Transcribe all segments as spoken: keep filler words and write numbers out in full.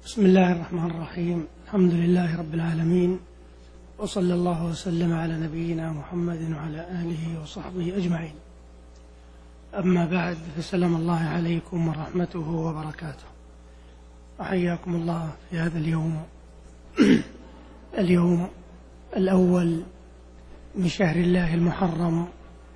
بسم الله الرحمن الرحيم. الحمد لله رب العالمين، وصلى الله وسلم على نبينا محمد وعلى آله وصحبه أجمعين. أما بعد، فسلام الله عليكم ورحمته وبركاته، وحياكم الله في هذا اليوم اليوم الأول من شهر الله المحرم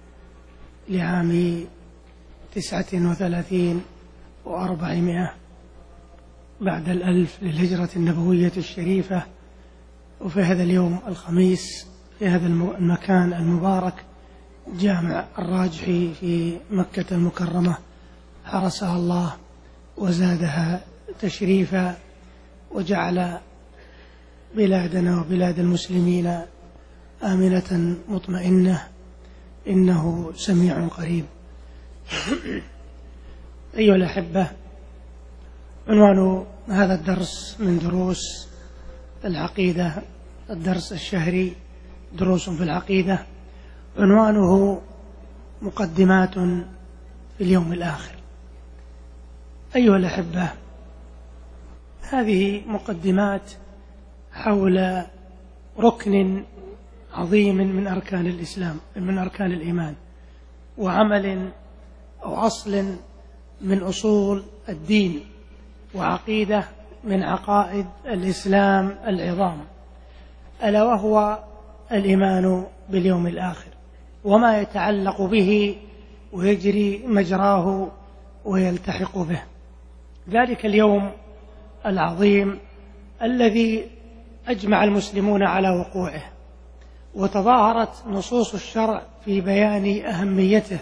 لعام تسعة وثلاثين وأربعمائة بعد الألف للهجرة النبوية الشريفة. وفي هذا اليوم الخميس في هذا المكان المبارك جامع الراجحي في مكة المكرمة، حرسها الله وزادها تشريفا، وجعل بلادنا وبلاد المسلمين آمنة مطمئنة، إنه سميع قريب. أيها الأحبة، عنوان هذا الدرس من دروس العقيدة، الدرس الشهري دروس في العقيدة، عنوانه مقدمات في اليوم الآخر. أيها الأحبة، هذه مقدمات حول ركن عظيم من أركان الإسلام، من أركان الإيمان، وعمل أو أصل من أصول الدين، وعقيدة من عقائد الإسلام العظام، ألا وهو الإيمان باليوم الآخر وما يتعلق به ويجري مجراه ويلتحق به. ذلك اليوم العظيم الذي أجمع المسلمون على وقوعه، وتظاهرت نصوص الشرع في بيان أهميته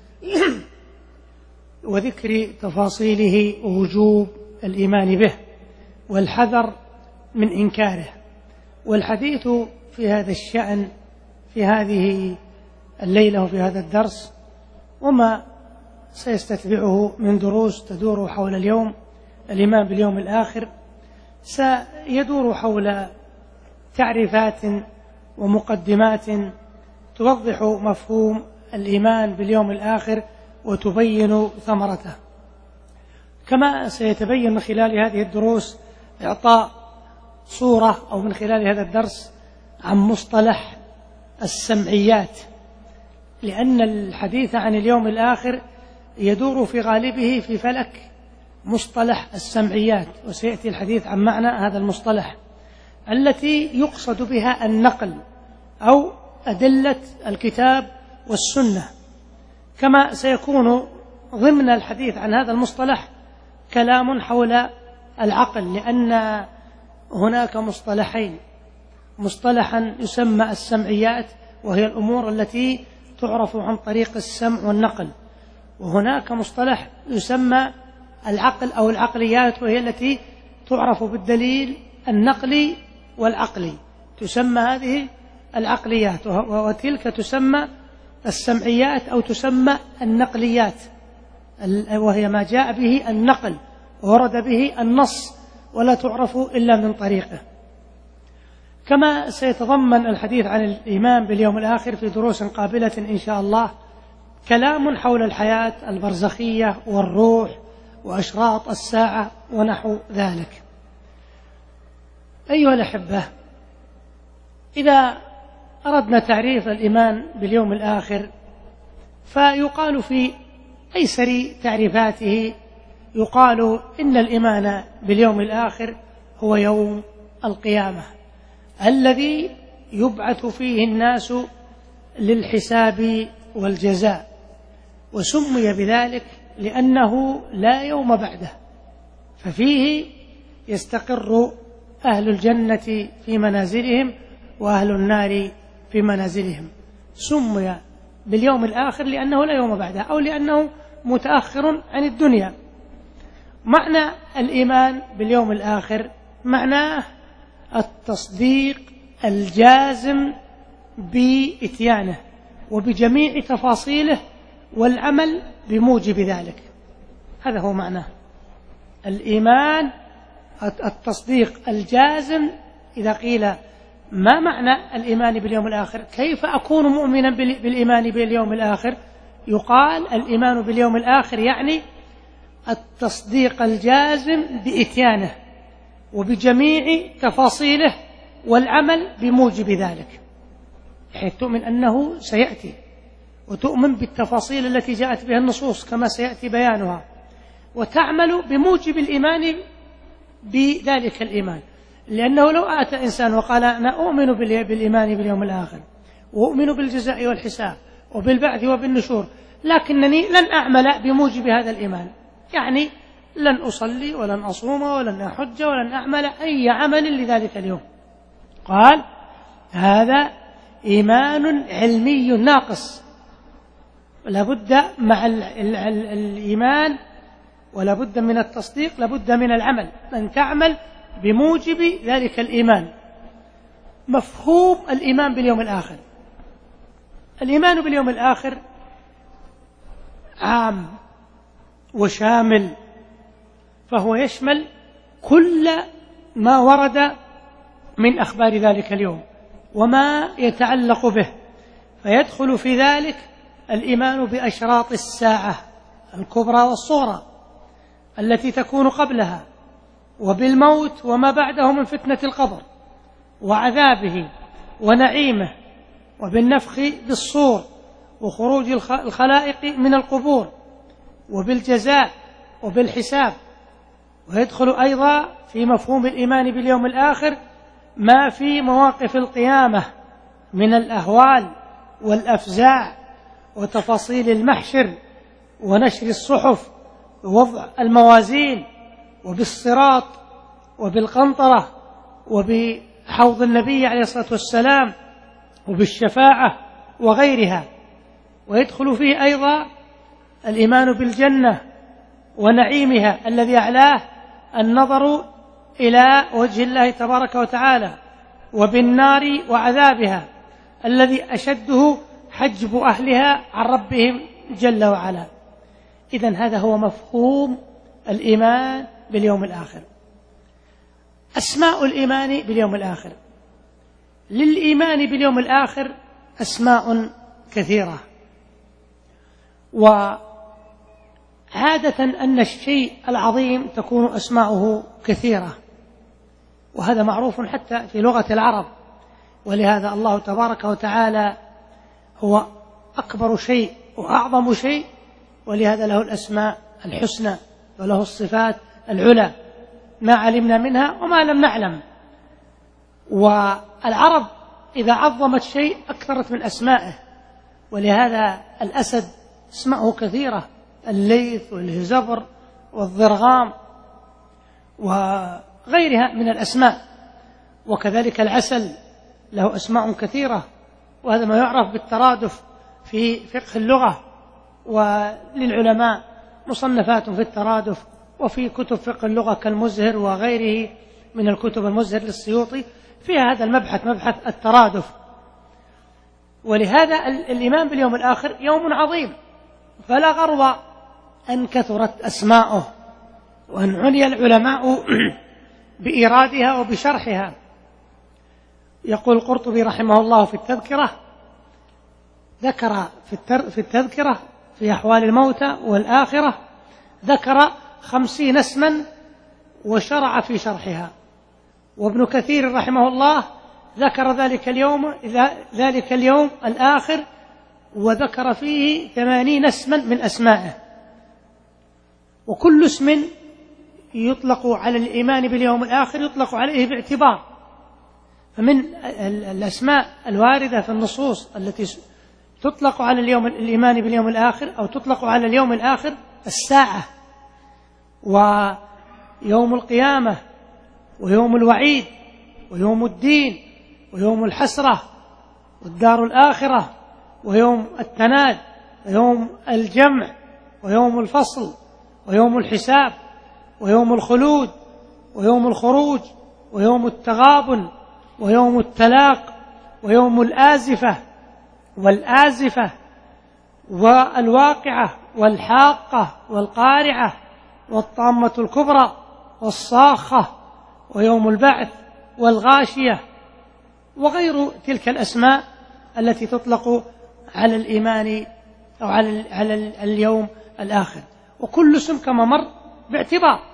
وذكر تفاصيله ووجوب الإيمان به والحذر من إنكاره. والحديث في هذا الشأن في هذه الليلة وفي هذا الدرس وما سيستتبعه من دروس تدور حول اليوم الإيمان باليوم الآخر سيدور حول تعريفات ومقدمات توضح مفهوم الإيمان باليوم الآخر وتبين ثمرته، كما سيتبين من خلال هذه الدروس إعطاء صورة أو من خلال هذا الدرس عن مصطلح السمعيات، لأن الحديث عن اليوم الآخر يدور في غالبه في فلك مصطلح السمعيات، وسيأتي الحديث عن معنى هذا المصطلح التي يقصد بها النقل أو أدلة الكتاب والسنة. كما سيكون ضمن الحديث عن هذا المصطلح كلام حول العقل، لأن هناك مصطلحين: مصطلحا يسمى السمعيات وهي الأمور التي تعرف عن طريق السمع والنقل، وهناك مصطلح يسمى العقل أو العقليات وهي التي تعرف بالدليل النقلي والعقلي، تسمى هذه العقليات، وتلك تسمى السمعيات أو تسمى النقليات، وهي ما جاء به النقل ورد به النص ولا تعرف إلا من طريقه. كما سيتضمن الحديث عن الإيمان باليوم الآخر في دروس قابلة إن شاء الله كلام حول الحياة البرزخية والروح وأشراط الساعة ونحو ذلك. أيها الأحبة، إذا أردنا تعريف الإيمان باليوم الآخر فيقال في أيسر تعريفاته، يقال إن الإيمان باليوم الآخر هو يوم القيامة الذي يبعث فيه الناس للحساب والجزاء، وسمي بذلك لأنه لا يوم بعده، ففيه يستقر أهل الجنة في منازلهم وأهل النار في منازلهم. سمي باليوم الآخر لأنه لا يوم بعده أو لأنه متأخر عن الدنيا. معنى الإيمان باليوم الآخر معناه التصديق الجازم بإتيانه وبجميع تفاصيله والعمل بموجب ذلك. هذا هو معناه الإيمان، التصديق الجازم. إذا قيل ما معنى الإيمان باليوم الآخر، كيف أكون مؤمنا بالإيمان باليوم الآخر، يقال الإيمان باليوم الآخر يعني التصديق الجازم بإتيانه وبجميع تفاصيله والعمل بموجب ذلك، حيث تؤمن أنه سيأتي، وتؤمن بالتفاصيل التي جاءت بها النصوص كما سيأتي بيانها، وتعمل بموجب الإيمان بذلك الإيمان. لأنه لو أتى إنسان وقال أنا أؤمن بالإيمان باليوم الآخر، وأؤمن بالجزاء والحساب وبالبعث وبالنشور، لكنني لن أعمل بموجب هذا الإيمان، يعني لن أصلي ولن أصوم ولن أحج ولن أعمل أي عمل لذلك اليوم، قال هذا إيمان علمي ناقص، لابد مع الإيمان ولا بد من التصديق، لابد من العمل، أن تعمل بموجب ذلك الإيمان. مفهوم الإيمان باليوم الآخر، الإيمان باليوم الآخر عام وشامل، فهو يشمل كل ما ورد من أخبار ذلك اليوم وما يتعلق به، فيدخل في ذلك الإيمان بأشراط الساعة الكبرى والصغرى التي تكون قبلها، وبالموت وما بعده من فتنة القبر وعذابه ونعيمه، وبالنفخ بالصور وخروج الخلائق من القبور، وبالجزاء وبالحساب. ويدخل أيضا في مفهوم الإيمان باليوم الآخر ما في مواقف القيامة من الأهوال والأفزاع وتفاصيل المحشر ونشر الصحف ووضع الموازين، وبالصراط وبالقنطرة وبحوض النبي عليه الصلاة والسلام وبالشفاعة وغيرها. ويدخل فيه أيضا الإيمان بالجنة ونعيمها الذي أعلاه النظر إلى وجه الله تبارك وتعالى، وبالنار وعذابها الذي أشده حجب أهلها عن ربهم جل وعلا. إذن هذا هو مفهوم الإيمان باليوم الآخر. أسماء الإيمان باليوم الآخر، للإيمان باليوم الآخر أسماء كثيرة، وعادة أن الشيء العظيم تكون أسماؤه كثيرة، وهذا معروف حتى في لغة العرب، ولهذا الله تبارك وتعالى هو أكبر شيء وأعظم شيء، ولهذا له الأسماء الحسنى وله الصفات العلى، ما علمنا منها وما لم نعلم. والعرب إذا عظمت شيء أكثرت من أسمائه، ولهذا الأسد اسماءه كثيرة، الليث والهزبر والضرغام وغيرها من الأسماء، وكذلك العسل له أسماء كثيرة، وهذا ما يعرف بالترادف في فقه اللغة، وللعلماء مصنفات في الترادف وفي كتب فقه اللغة كالمزهر وغيره من الكتب، المزهر للسيوطي فيها هذا المبحث، مبحث الترادف. ولهذا الإيمان باليوم الآخر يوم عظيم، فلا غرو أن كثرت أسماؤه وأن عني العلماء بإيرادها وبشرحها. يقول القرطبي رحمه الله في التذكرة، ذكر في التذكرة في أحوال الموتى والآخرة ذكر خمسين اسما وشرع في شرحها. وابن كثير رحمه الله ذكر ذلك اليوم ذلك اليوم الآخر وذكر فيه ثمانين اسما من أسمائه، وكل اسم يطلق على الإيمان باليوم الآخر يطلق عليه باعتبار. فمن الأسماء الواردة في النصوص التي تطلق على اليوم الإيمان باليوم الآخر أو تطلق على اليوم الآخر الساعة، ويوم القيامة، ويوم الوعيد، ويوم الدين، ويوم الحسرة، والدار الآخرة، ويوم التناد، ويوم الجمع، ويوم الفصل، ويوم الحساب، ويوم الخلود، ويوم الخروج، ويوم التغابن، ويوم التلاق، ويوم الآزفة والآزفة والواقعة والحاقة والقارعة والطامة الكبرى والصاخة، ويوم البعث والغاشية، وغير تلك الأسماء التي تطلق على الإيمان أو على على اليوم الآخر. وكل اسم كما مر باعتبار،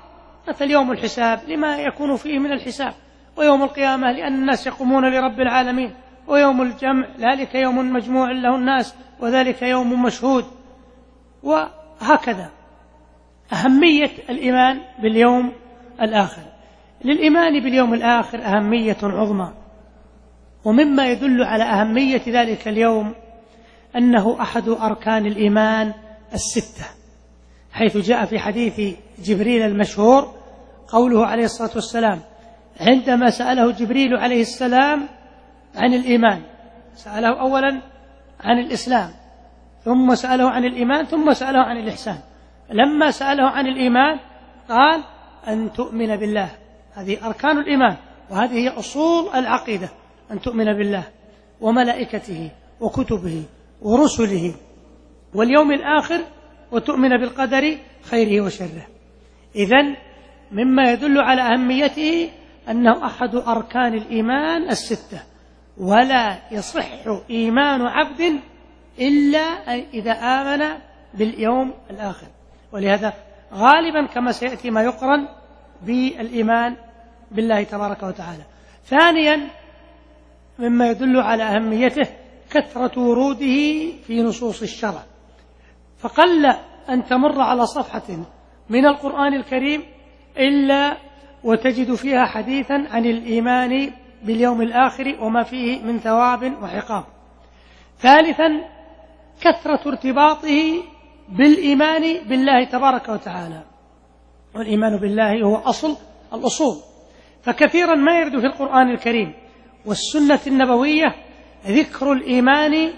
مثل يوم الحساب لما يكون فيه من الحساب، ويوم القيامة لأن الناس يقومون لرب العالمين، ويوم الجمع ذلك يوم مجموع له الناس وذلك يوم مشهود. وهكذا أهمية الإيمان باليوم الآخر. للإيمان باليوم الآخر أهمية عظمى، ومما يدل على أهمية ذلك اليوم أنه أحد أركان الإيمان الستة، حيث جاء في حديث جبريل المشهور قوله عليه الصلاة والسلام عندما سأله جبريل عليه السلام عن الإيمان، سأله أولا عن الإسلام، ثم سأله عن الإيمان، ثم سأله عن الإحسان. لما سأله عن الإيمان قال أن تؤمن بالله، هذه أركان الإيمان، وهذه هي أصول العقيدة، أن تؤمن بالله وملائكته وكتبه ورسله واليوم الآخر، وتؤمن بالقدر خيره وشره. إذن مما يدل على أهميته أنه أحد أركان الإيمان الستة، ولا يصح إيمان عبد إلا إذا آمن باليوم الآخر. ولهذا غالبا كما سيأتي ما يقرن بالإيمان بالله تبارك وتعالى. ثانيا مما يدل على أهميته كثرة وروده في نصوص الشرع، فقل أن تمر على صفحة من القرآن الكريم إلا وتجد فيها حديثا عن الإيمان باليوم الآخر وما فيه من ثواب وعقاب. ثالثا كثرة ارتباطه بالإيمان بالله تبارك وتعالى، والإيمان بالله هو أصل الأصول، فكثيرا ما يرد في القرآن الكريم والسنة النبوية ذكر الإيمان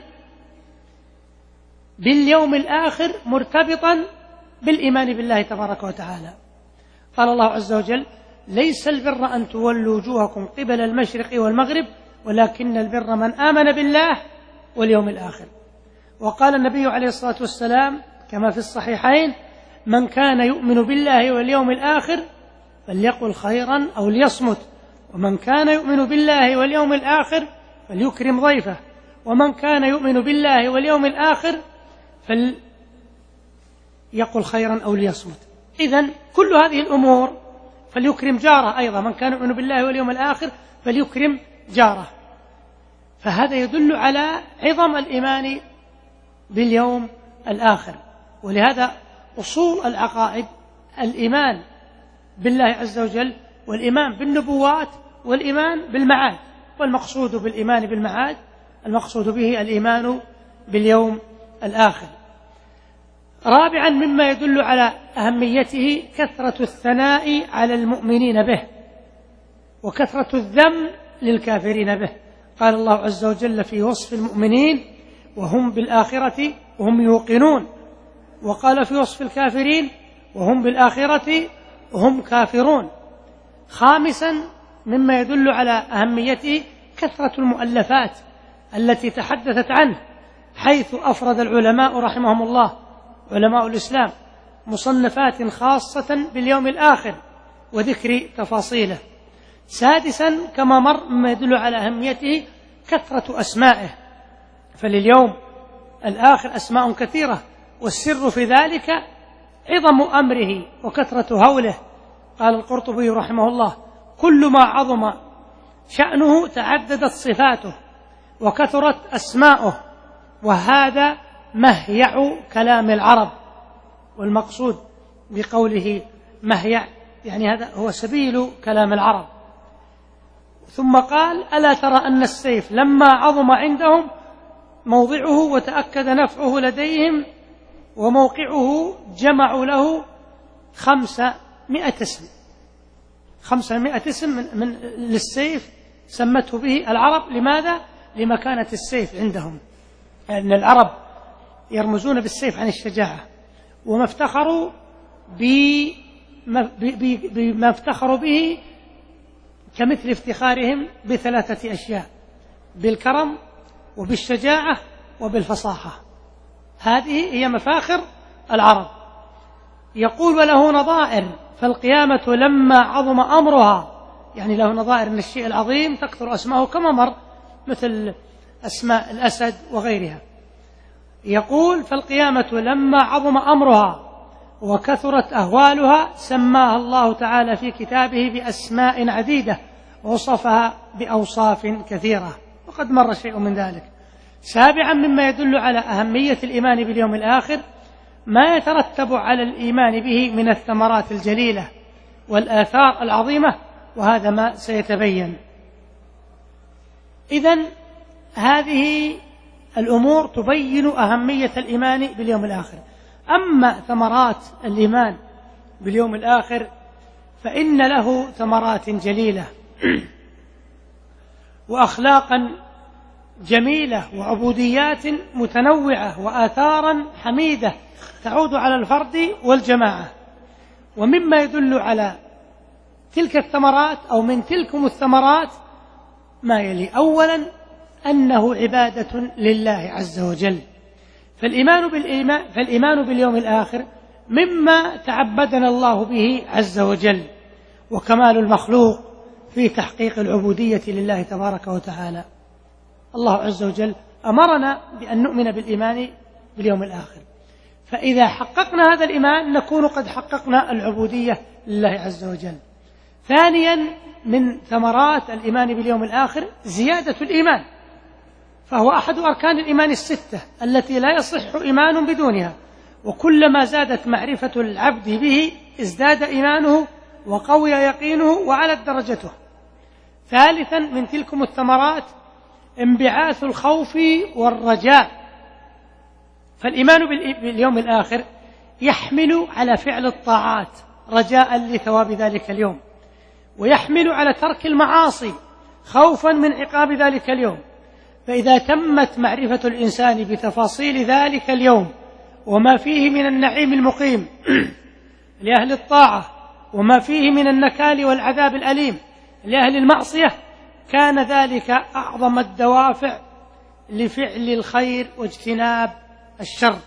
باليوم الآخر مرتبطا بالإيمان بالله تبارك وتعالى. قال الله عز وجل ليس البر أن تولوا وجوهكم قبل المشرق والمغرب ولكن البر من آمن بالله واليوم الآخر. وقال النبي عليه الصلاة والسلام كما في الصحيحين من كان يؤمن بالله واليوم الآخر فليقل خيرا أو ليصمت، ومن كان يؤمن بالله واليوم الآخر فليكرم ضيفه، ومن كان يؤمن بالله واليوم الآخر فليقل خيرا أو ليصمت. إذن كل هذه الأمور، فليكرم جاره أيضا، من كان يؤمن بالله واليوم الآخر فليكرم جاره. فهذا يدل على عظم الإيمان باليوم الآخر. ولهذا أصول العقائد الإيمان بالله عز وجل، والإيمان بالنبوات، والإيمان بالمعاد. والمقصود بالإيمان بالمعاد المقصود به الإيمان باليوم الآخر. رابعا مما يدل على أهميته كثرة الثناء على المؤمنين به، وكثرة الذم للكافرين به. قال الله عز وجل في وصف المؤمنين وهم بالآخرة وهم يوقنون، وقال في وصف الكافرين وهم بالآخرة وهم كافرون. خامسا مما يدل على أهميته كثرة المؤلفات التي تحدثت عنه، حيث أفرد العلماء رحمهم الله علماء الإسلام مصنفات خاصة باليوم الآخر وذكر تفاصيله. سادسا كما مر مما يدل على أهميته كثرة أسمائه، فلليوم الآخر أسماء كثيرة، والسر في ذلك عظم أمره وكثرة هوله. قال القرطبي رحمه الله كل ما عظم شأنه تعددت صفاته وكثرت أسماؤه، وهذا مهيع كلام العرب. والمقصود بقوله مهيع يعني هذا هو سبيل كلام العرب. ثم قال ألا ترى أن السيف لما عظم عندهم موضعه وتأكد نفعه لديهم وموقعه جمعوا له خمسمائة اسم، خمسمائة اسم من, من للسيف سمته به العرب. لماذا؟ لمكانة السيف عندهم، لأن يعني العرب يرمزون بالسيف عن الشجاعة، وما افتخروا بما افتخروا به كمثل افتخارهم بثلاثة أشياء: بالكرم وبالشجاعة وبالفصاحة. هذه هي مفاخر العرب. يقول وله نظائر، فالقيامة لما عظم أمرها، يعني له نظائر من الشيء العظيم تكثر أسماءه كما مر، مثل أسماء الأسد وغيرها. يقول فالقيامة لما عظم أمرها وكثرت أهوالها سماها الله تعالى في كتابه بأسماء عديدة ووصفها بأوصاف كثيرة، وقد مر شيء من ذلك. سابعا مما يدل على أهمية الإيمان باليوم الآخر ما يترتب على الإيمان به من الثمرات الجليلة والآثار العظيمة، وهذا ما سيتبين. إذن هذه الأمور تبين أهمية الإيمان باليوم الآخر. أما ثمرات الإيمان باليوم الآخر فإن له ثمرات جليلة وأخلاقا جميلة وعبوديات متنوعة وآثارا حميدة تعود على الفرد والجماعة. ومما يدل على تلك الثمرات أو من تلكم الثمرات ما يلي: أولا أنه عبادة لله عز وجل، فالإيمان بالإيمان فالإيمان باليوم الآخر مما تعبدنا الله به عز وجل، وكمال المخلوق في تحقيق العبودية لله تبارك وتعالى. الله عز وجل أمرنا بأن نؤمن بالإيمان باليوم الآخر، فإذا حققنا هذا الإيمان نكون قد حققنا العبودية لله عز وجل. ثانيا من ثمرات الإيمان باليوم الآخر زيادة الإيمان، فهو أحد أركان الإيمان الستة التي لا يصح إيمان بدونها، وكلما زادت معرفة العبد به ازداد إيمانه وقوي يقينه وعلت درجته. ثالثا من تلكم الثمرات انبعاث الخوف والرجاء، فالإيمان باليوم الآخر يحمل على فعل الطاعات رجاء لثواب ذلك اليوم، ويحمل على ترك المعاصي خوفا من عقاب ذلك اليوم. فإذا تمت معرفة الإنسان بتفاصيل ذلك اليوم وما فيه من النعيم المقيم لأهل الطاعة وما فيه من النكال والعذاب الأليم لأهل المعصية، كان ذلك أعظم الدوافع لفعل الخير واجتناب الشر.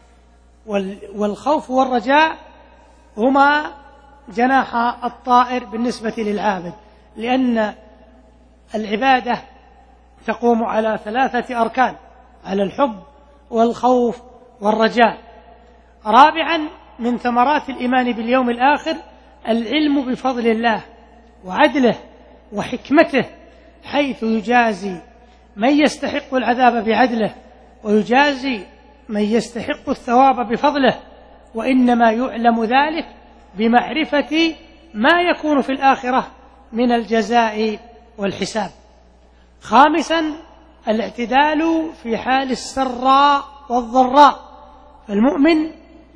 والخوف والرجاء هما جناح الطائر بالنسبة للعابد، لأن العبادة تقوم على ثلاثة أركان: على الحب والخوف والرجاء. رابعا من ثمرات الإيمان باليوم الآخر العلم بفضل الله وعدله وحكمته، حيث يجازي من يستحق العذاب بعدله ويجازي من يستحق الثواب بفضله، وإنما يعلم ذلك بمعرفة ما يكون في الآخرة من الجزاء والحساب. خامسا الاعتدال في حال السراء والضراء، فالمؤمن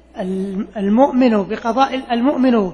المؤمن بقضاء المؤمن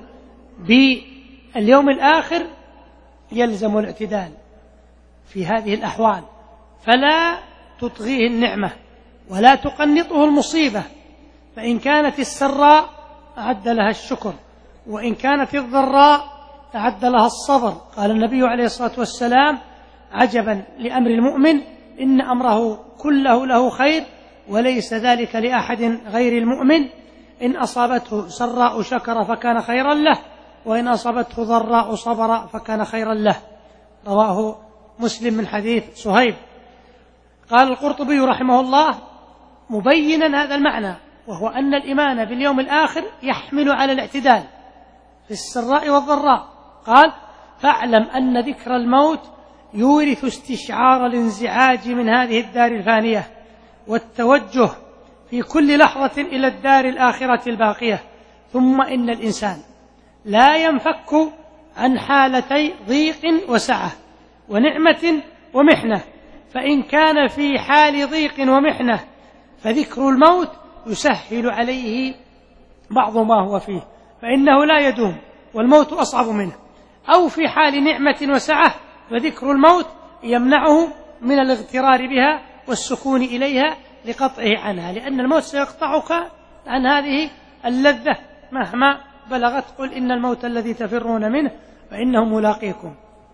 باليوم الآخر يلزم الاعتدال في هذه الأحوال، فلا تطغيه النعمة ولا تقنطه المصيبة، فإن كانت السراء أعد لها الشكر، وإن كانت الضراء أعد لها الصبر. قال النبي عليه الصلاة والسلام: عجبا لأمر المؤمن إن أمره كله له خير وليس ذلك لأحد غير المؤمن، إن أصابته سراء شكر فكان خيرا له، وإن أصابته ضراء صبر فكان خيرا له. رواه مسلم من حديث صهيب. قال القرطبي رحمه الله مبينا هذا المعنى، وهو أن الإيمان باليوم الآخر يحمل على الاعتدال في السراء والضراء. قال: فاعلم أن ذكر الموت يورث استشعار الانزعاج من هذه الدار الفانية والتوجه في كل لحظة إلى الدار الآخرة الباقية، ثم إن الإنسان لا ينفك عن حالتي ضيق وسعة ونعمة ومحنة، فإن كان في حال ضيق ومحنة فذكر الموت يسهل عليه بعض ما هو فيه، فإنه لا يدوم والموت أصعب منه، أو في حال نعمة وسعة فذكر الموت يمنعه من الاغترار بها والسكون إليها لقطعه عنها، لأن الموت سيقطعك عن هذه اللذة مهما بلغت. قل إن الموت الذي تفرون منه فإنه ملاقيكم.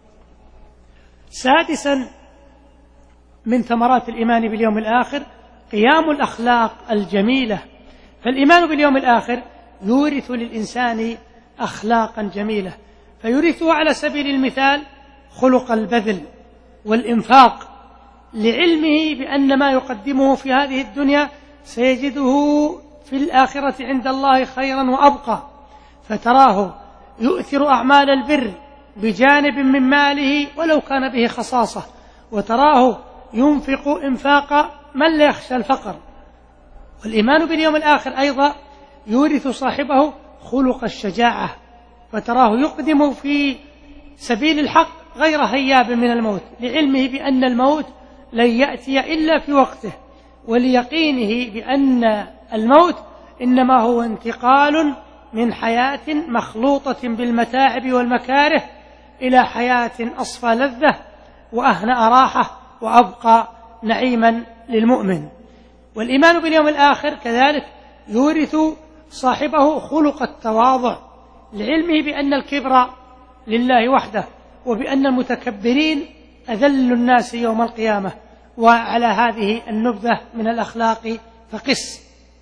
سادسا من ثمرات الإيمان باليوم الآخر قيام الأخلاق الجميلة، فالإيمان باليوم الآخر يورث للإنسان أخلاقا جميلة، فيورثه على سبيل المثال خلق البذل والإنفاق، لعلمه بأن ما يقدمه في هذه الدنيا سيجده في الآخرة عند الله خيرا وأبقى، فتراه يؤثر أعمال البر بجانب من ماله ولو كان به خصاصة، وتراه ينفق إنفاق من لا يخشى الفقر. والإيمان باليوم الآخر أيضا يورث صاحبه خلق الشجاعة، فتراه يقدم في سبيل الحق غير هياب من الموت، لعلمه بأن الموت لن يأتي إلا في وقته، وليقينه بأن الموت إنما هو انتقال من حياة مخلوطة بالمتاعب والمكاره إلى حياة أصفى لذة وأهنأ راحة وأبقى نعيما للمؤمن. والإيمان باليوم الآخر كذلك يورث صاحبه خلق التواضع، لعلمه بأن الكبر لله وحده، وبأن المتكبرين أذل الناس يوم القيامة. وعلى هذه النبذة من الأخلاق فقس.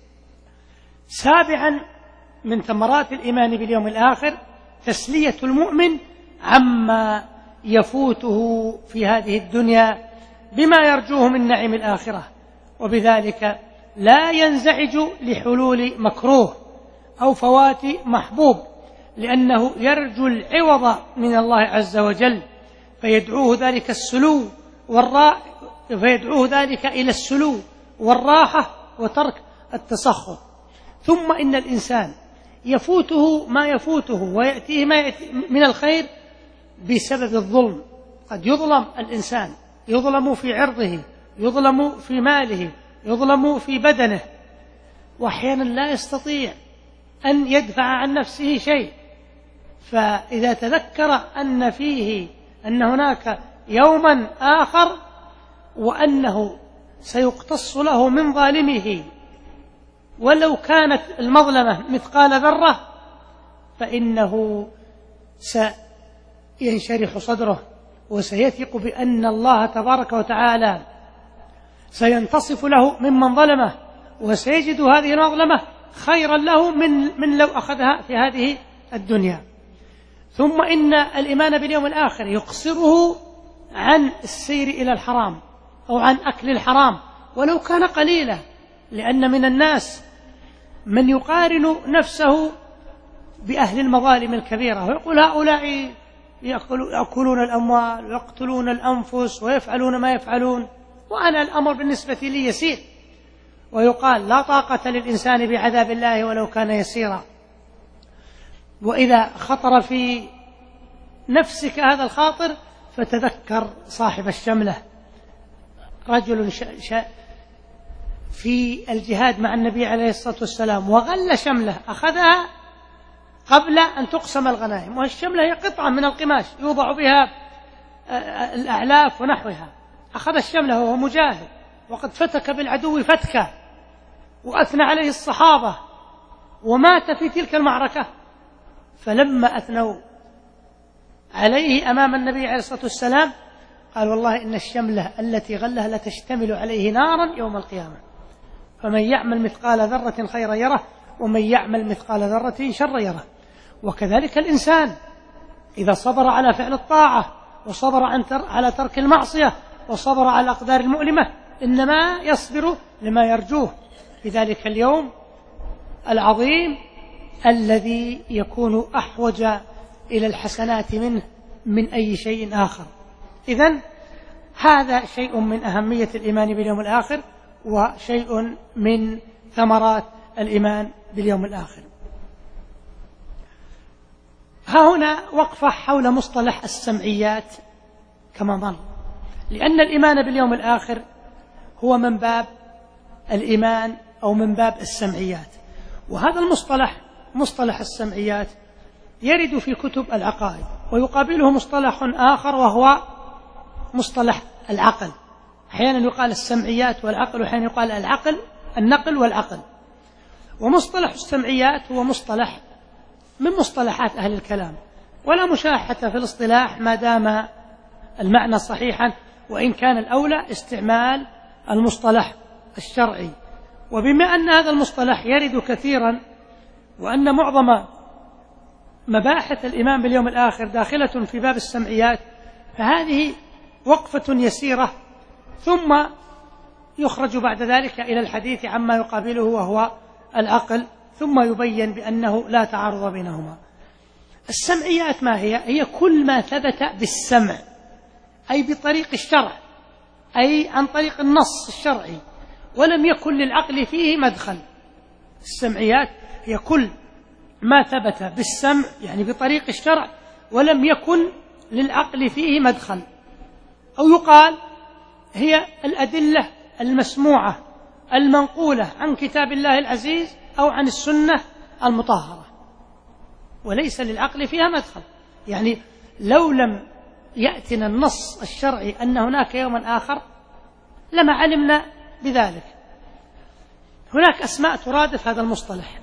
سابعا من ثمرات الإيمان باليوم الآخر تسلية المؤمن عما يفوته في هذه الدنيا بما يرجوه من نعيم الآخرة، وبذلك لا ينزعج لحلول مكروه أو فوات محبوب، لأنه يرجو العوض من الله عز وجل، فيدعوه ذلك السلو والراحة فيدعوه ذلك إلى السلو والراحة وترك التسخط. ثم إن الإنسان يفوته ما يفوته ويأتيه ما يأتي من الخير بسبب الظلم. قد يظلم الإنسان، يظلم في عرضه، يظلم في ماله، يظلم في بدنه، وأحيانا لا يستطيع أن يدفع عن نفسه شيء، فإذا تذكر أن فيه أن هناك يوما آخر وأنه سيقتص له من ظالمه ولو كانت المظلمة مثقال ذرة، فإنه سينشرح صدره وسيثق بأن الله تبارك وتعالى سينتصف له ممن ظلمه، وسيجد هذه المظلمة خيرا له من, من لو أخذها في هذه الدنيا. ثم إن الإيمان باليوم الآخر يقصره عن السير إلى الحرام أو عن أكل الحرام ولو كان قليلا، لأن من الناس من يقارن نفسه بأهل المظالم الكبيرة ويقول هؤلاء يأكلون الأموال ويقتلون الأنفس ويفعلون ما يفعلون وأنا الأمر بالنسبة لي يسير، ويقال لا طاقة للإنسان بعذاب الله ولو كان يسيرا. وإذا خطر في نفسك هذا الخاطر فتذكر صاحب الشملة، رجل في الجهاد مع النبي عليه الصلاة والسلام وغل شملة أخذها قبل أن تقسم الغنائم، والشملة هي قطعة من القماش يوضع بها الأعلاف ونحوها، أخذ الشملة وهو مجاهد وقد فتك بالعدو فتكا وأثنى عليه الصحابة ومات في تلك المعركة. فلما أثنوا عليه أمام النبي عليه الصلاة والسلام قال والله إن الشملة التي غلها لتشتمل عليه نارا يوم القيامة، فمن يعمل مثقال ذرة خيرا يره ومن يعمل مثقال ذرة شرا يره. وكذلك الإنسان إذا صبر على فعل الطاعة وصبر على ترك المعصية وصبر على الأقدار المؤلمة إنما يصبر لما يرجوه في ذلك اليوم العظيم الذي يكون أحوج إلى الحسنات منه من أي شيء آخر. إذن هذا شيء من أهمية الإيمان باليوم الآخر وشيء من ثمرات الإيمان باليوم الآخر. ها هنا وقفة حول مصطلح السمعيات كما ظن، لأن الإيمان باليوم الآخر هو من باب الإيمان أو من باب السمعيات، وهذا المصطلح مصطلح السمعيات يرد في كتب العقائد، ويقابله مصطلح آخر وهو مصطلح العقل. أحيانا يقال السمعيات والعقل، وأحيانا يقال العقل النقل والعقل. ومصطلح السمعيات هو مصطلح من مصطلحات أهل الكلام، ولا مشاحة في الاصطلاح ما دام المعنى صحيحا، وإن كان الأولى استعمال المصطلح الشرعي. وبما أن هذا المصطلح يرد كثيرا وأن معظم مباحث الإيمان باليوم الآخر داخلة في باب السمعيات، فهذه وقفة يسيرة ثم يخرج بعد ذلك إلى الحديث عما يقابله وهو العقل، ثم يبين بأنه لا تعارض بينهما. السمعيات ما هي؟ هي كل ما ثبت بالسمع، أي بطريق الشرع، أي عن طريق النص الشرعي، ولم يكن للعقل فيه مدخل. السمعيات هي كل ما ثبت بالسمع، يعني بطريق الشرع، ولم يكن للعقل فيه مدخل. أو يقال هي الأدلة المسموعة المنقولة عن كتاب الله العزيز أو عن السنة المطهرة، وليس للعقل فيها مدخل. يعني لو لم يأتنا النص الشرعي أن هناك يوما آخر لما علمنا بذلك. هناك أسماء ترادف هذا المصطلح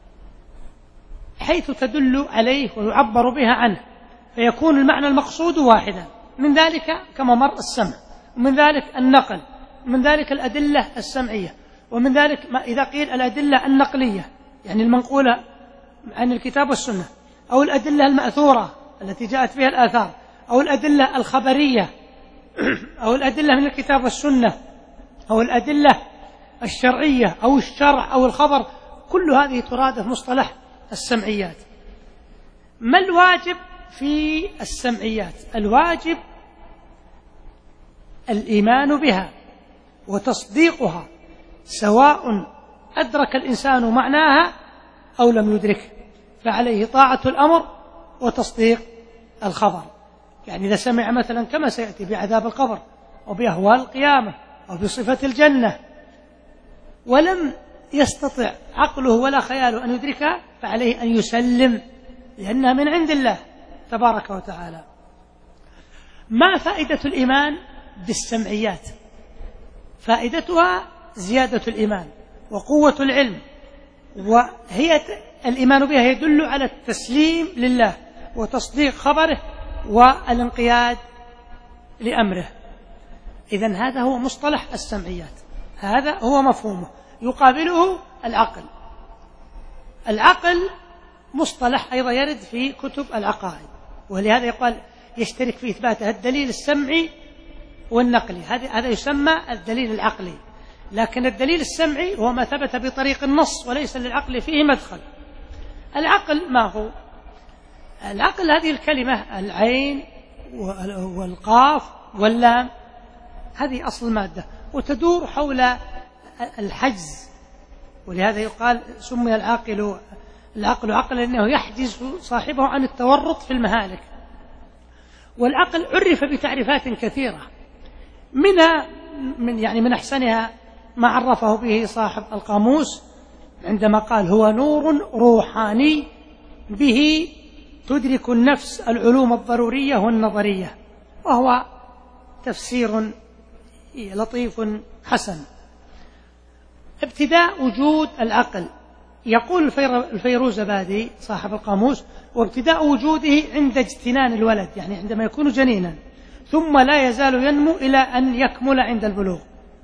حيث تدل عليه ويعبر بها عنه، فيكون المعنى المقصود واحدا. من ذلك كما مر السمع، ومن ذلك النقل، ومن ذلك الأدلة السمعية، ومن ذلك ما إذا قيل الأدلة النقلية يعني المنقولة عن الكتاب والسنة، أو الأدلة المأثورة التي جاءت بها الآثار، أو الأدلة الخبرية، أو الأدلة من الكتاب والسنة، أو الأدلة الشرعية، أو الشرع، أو الخبر. كل هذه ترادف مصطلح السمعيات. ما الواجب في السمعيات؟ الواجب الإيمان بها وتصديقها، سواء أدرك الإنسان معناها أو لم يدركه، فعليه طاعة الأمر وتصديق الخبر. يعني إذا سمع مثلا كما سيأتي بعذاب القبر، أو بأهوال القيامة، أو بصفة الجنة، ولم يستطع عقله ولا خياله أن يدركها، فعليه أن يسلم، لأنها من عند الله تبارك وتعالى. ما فائدة الإيمان بالسمعيات؟ فائدتها زيادة الإيمان وقوة العلم، وهي الإيمان بها يدل على التسليم لله وتصديق خبره والانقياد لأمره. إذن هذا هو مصطلح السمعيات، هذا هو مفهومه. يقابله العقل. العقل مصطلح أيضا يرد في كتب العقائد، ولهذا يقال يشترك في إثباته الدليل السمعي والنقلي، هذا يسمى الدليل العقلي. لكن الدليل السمعي هو ما ثبت بطريق النص وليس للعقل فيه مدخل. العقل ما هو؟ العقل هذه الكلمة العين والقاف واللام، هذه أصل المادة، وتدور حول الحجز، ولهذا يقال سمي العاقل العقل عقل لأنه يحجز صاحبه عن التورط في المهالك. والعقل عرف بتعريفات كثيرة، منها من يعني من أحسنها ما عرفه به صاحب القاموس عندما قال هو نور روحاني به تدرك النفس العلوم الضرورية والنظرية، وهو تفسير لطيف حسن. ابتداء وجود العقل، يقول الفيروزبادي صاحب القاموس: وابتداء وجوده عند اجتنان الولد، يعني عندما يكون جنينا، ثم لا يزال ينمو إلى أن يكمل عند البلوغ.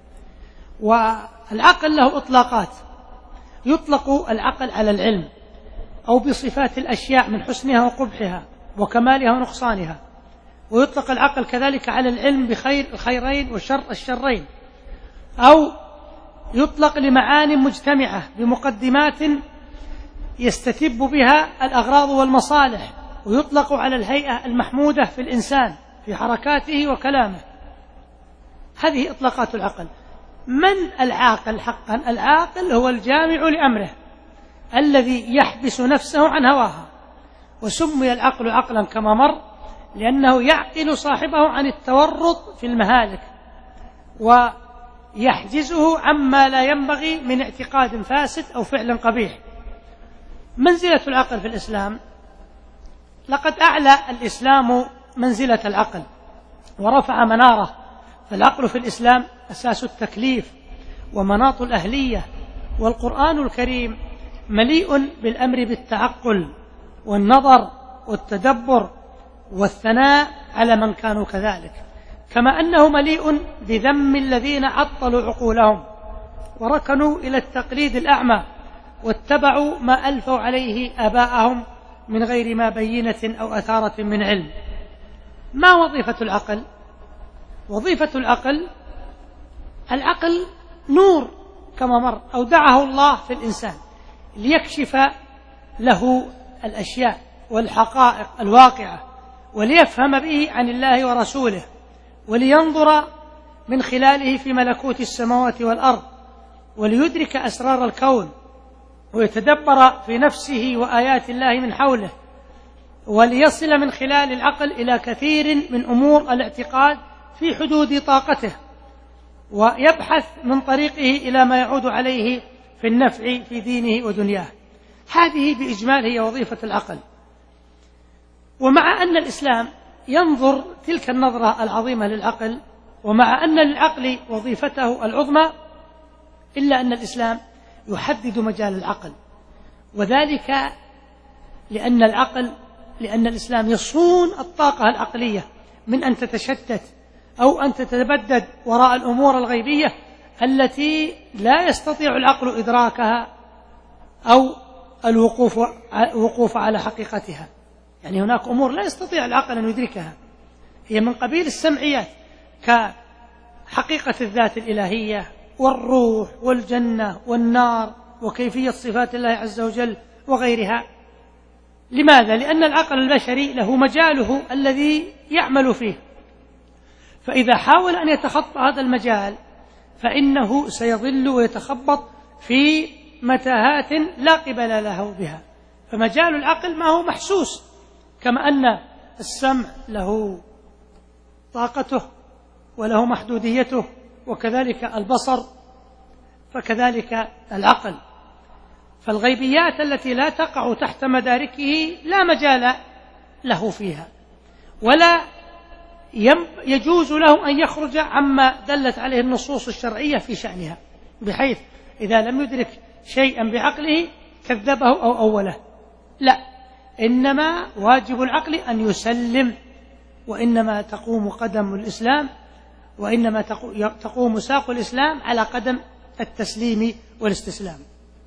والعقل له إطلاقات، يطلق العقل على العلم أو بصفات الأشياء من حسنها وقبحها وكمالها ونقصانها، ويطلق العقل كذلك على العلم بخير الخيرين وشر الشرين، أو يطلق لمعان مجتمعة بمقدمات يستتب بها الأغراض والمصالح، ويطلق على الهيئة المحمودة في الإنسان في حركاته وكلامه. هذه إطلاقات العقل. من العاقل حقا؟ العاقل هو الجامع لأمره الذي يحبس نفسه عن هواها، وسمي العقل عقلا كما مر لأنه يعقل صاحبه عن التورط في المهالك ويحجزه عما لا ينبغي من اعتقاد فاسد أو فعل قبيح. منزلة العقل في الإسلام: لقد أعلى الإسلام منزلة العقل ورفع مناره، فالعقل في الإسلام أساس التكليف ومناط الأهلية، والقرآن الكريم مليء بالأمر بالتعقل والنظر والتدبر والثناء على من كانوا كذلك، كما أنه مليء بذم الذين عطلوا عقولهم وركنوا إلى التقليد الأعمى واتبعوا ما ألفوا عليه آباءهم من غير ما بينة أو أثارة من علم. ما وظيفة العقل؟ وظيفة العقل: العقل نور كما مر، أودعه الله في الإنسان ليكشف له الأشياء والحقائق الواقعة، وليفهم به عن الله ورسوله، ولينظر من خلاله في ملكوت السماوات والأرض، وليدرك أسرار الكون، ويتدبر في نفسه وآيات الله من حوله، وليصل من خلال العقل إلى كثير من أمور الاعتقاد في حدود طاقته، ويبحث من طريقه إلى ما يعود عليه في النفع في دينه ودنياه. هذه بإجمال هي وظيفة العقل. ومع أن الإسلام ينظر تلك النظرة العظيمة للعقل، ومع أن للعقل وظيفته العظمى، إلا أن الإسلام يحدد مجال العقل، وذلك لأن العقل لأن الإسلام يصون الطاقة العقلية من أن تتشتت أو أن تتبدد وراء الأمور الغيبية التي لا يستطيع العقل إدراكها أو الوقوف الوقوف على حقيقتها. يعني هناك أمور لا يستطيع العقل أن يدركها، هي من قبيل السمعيات كحقيقة الذات الإلهية والروح والجنة والنار وكيفية صفات الله عز وجل وغيرها. لماذا؟ لأن العقل البشري له مجاله الذي يعمل فيه، فإذا حاول أن يتخطى هذا المجال فإنه سيضل ويتخبط في متاهات لا قبل له بها. فمجال العقل ما هو محسوس، كما أن السمع له طاقته وله محدوديته، وكذلك البصر، فكذلك العقل. فالغيبيات التي لا تقع تحت مداركه لا مجال له فيها، ولا يجوز له أن يخرج عما دلت عليه النصوص الشرعية في شأنها، بحيث إذا لم يدرك شيئا بعقله كذبه أو أوله. لا، إنما واجب العقل أن يسلم، وإنما تقوم قدم الإسلام وإنما تقوم ساق الإسلام على قدم التسليم والاستسلام.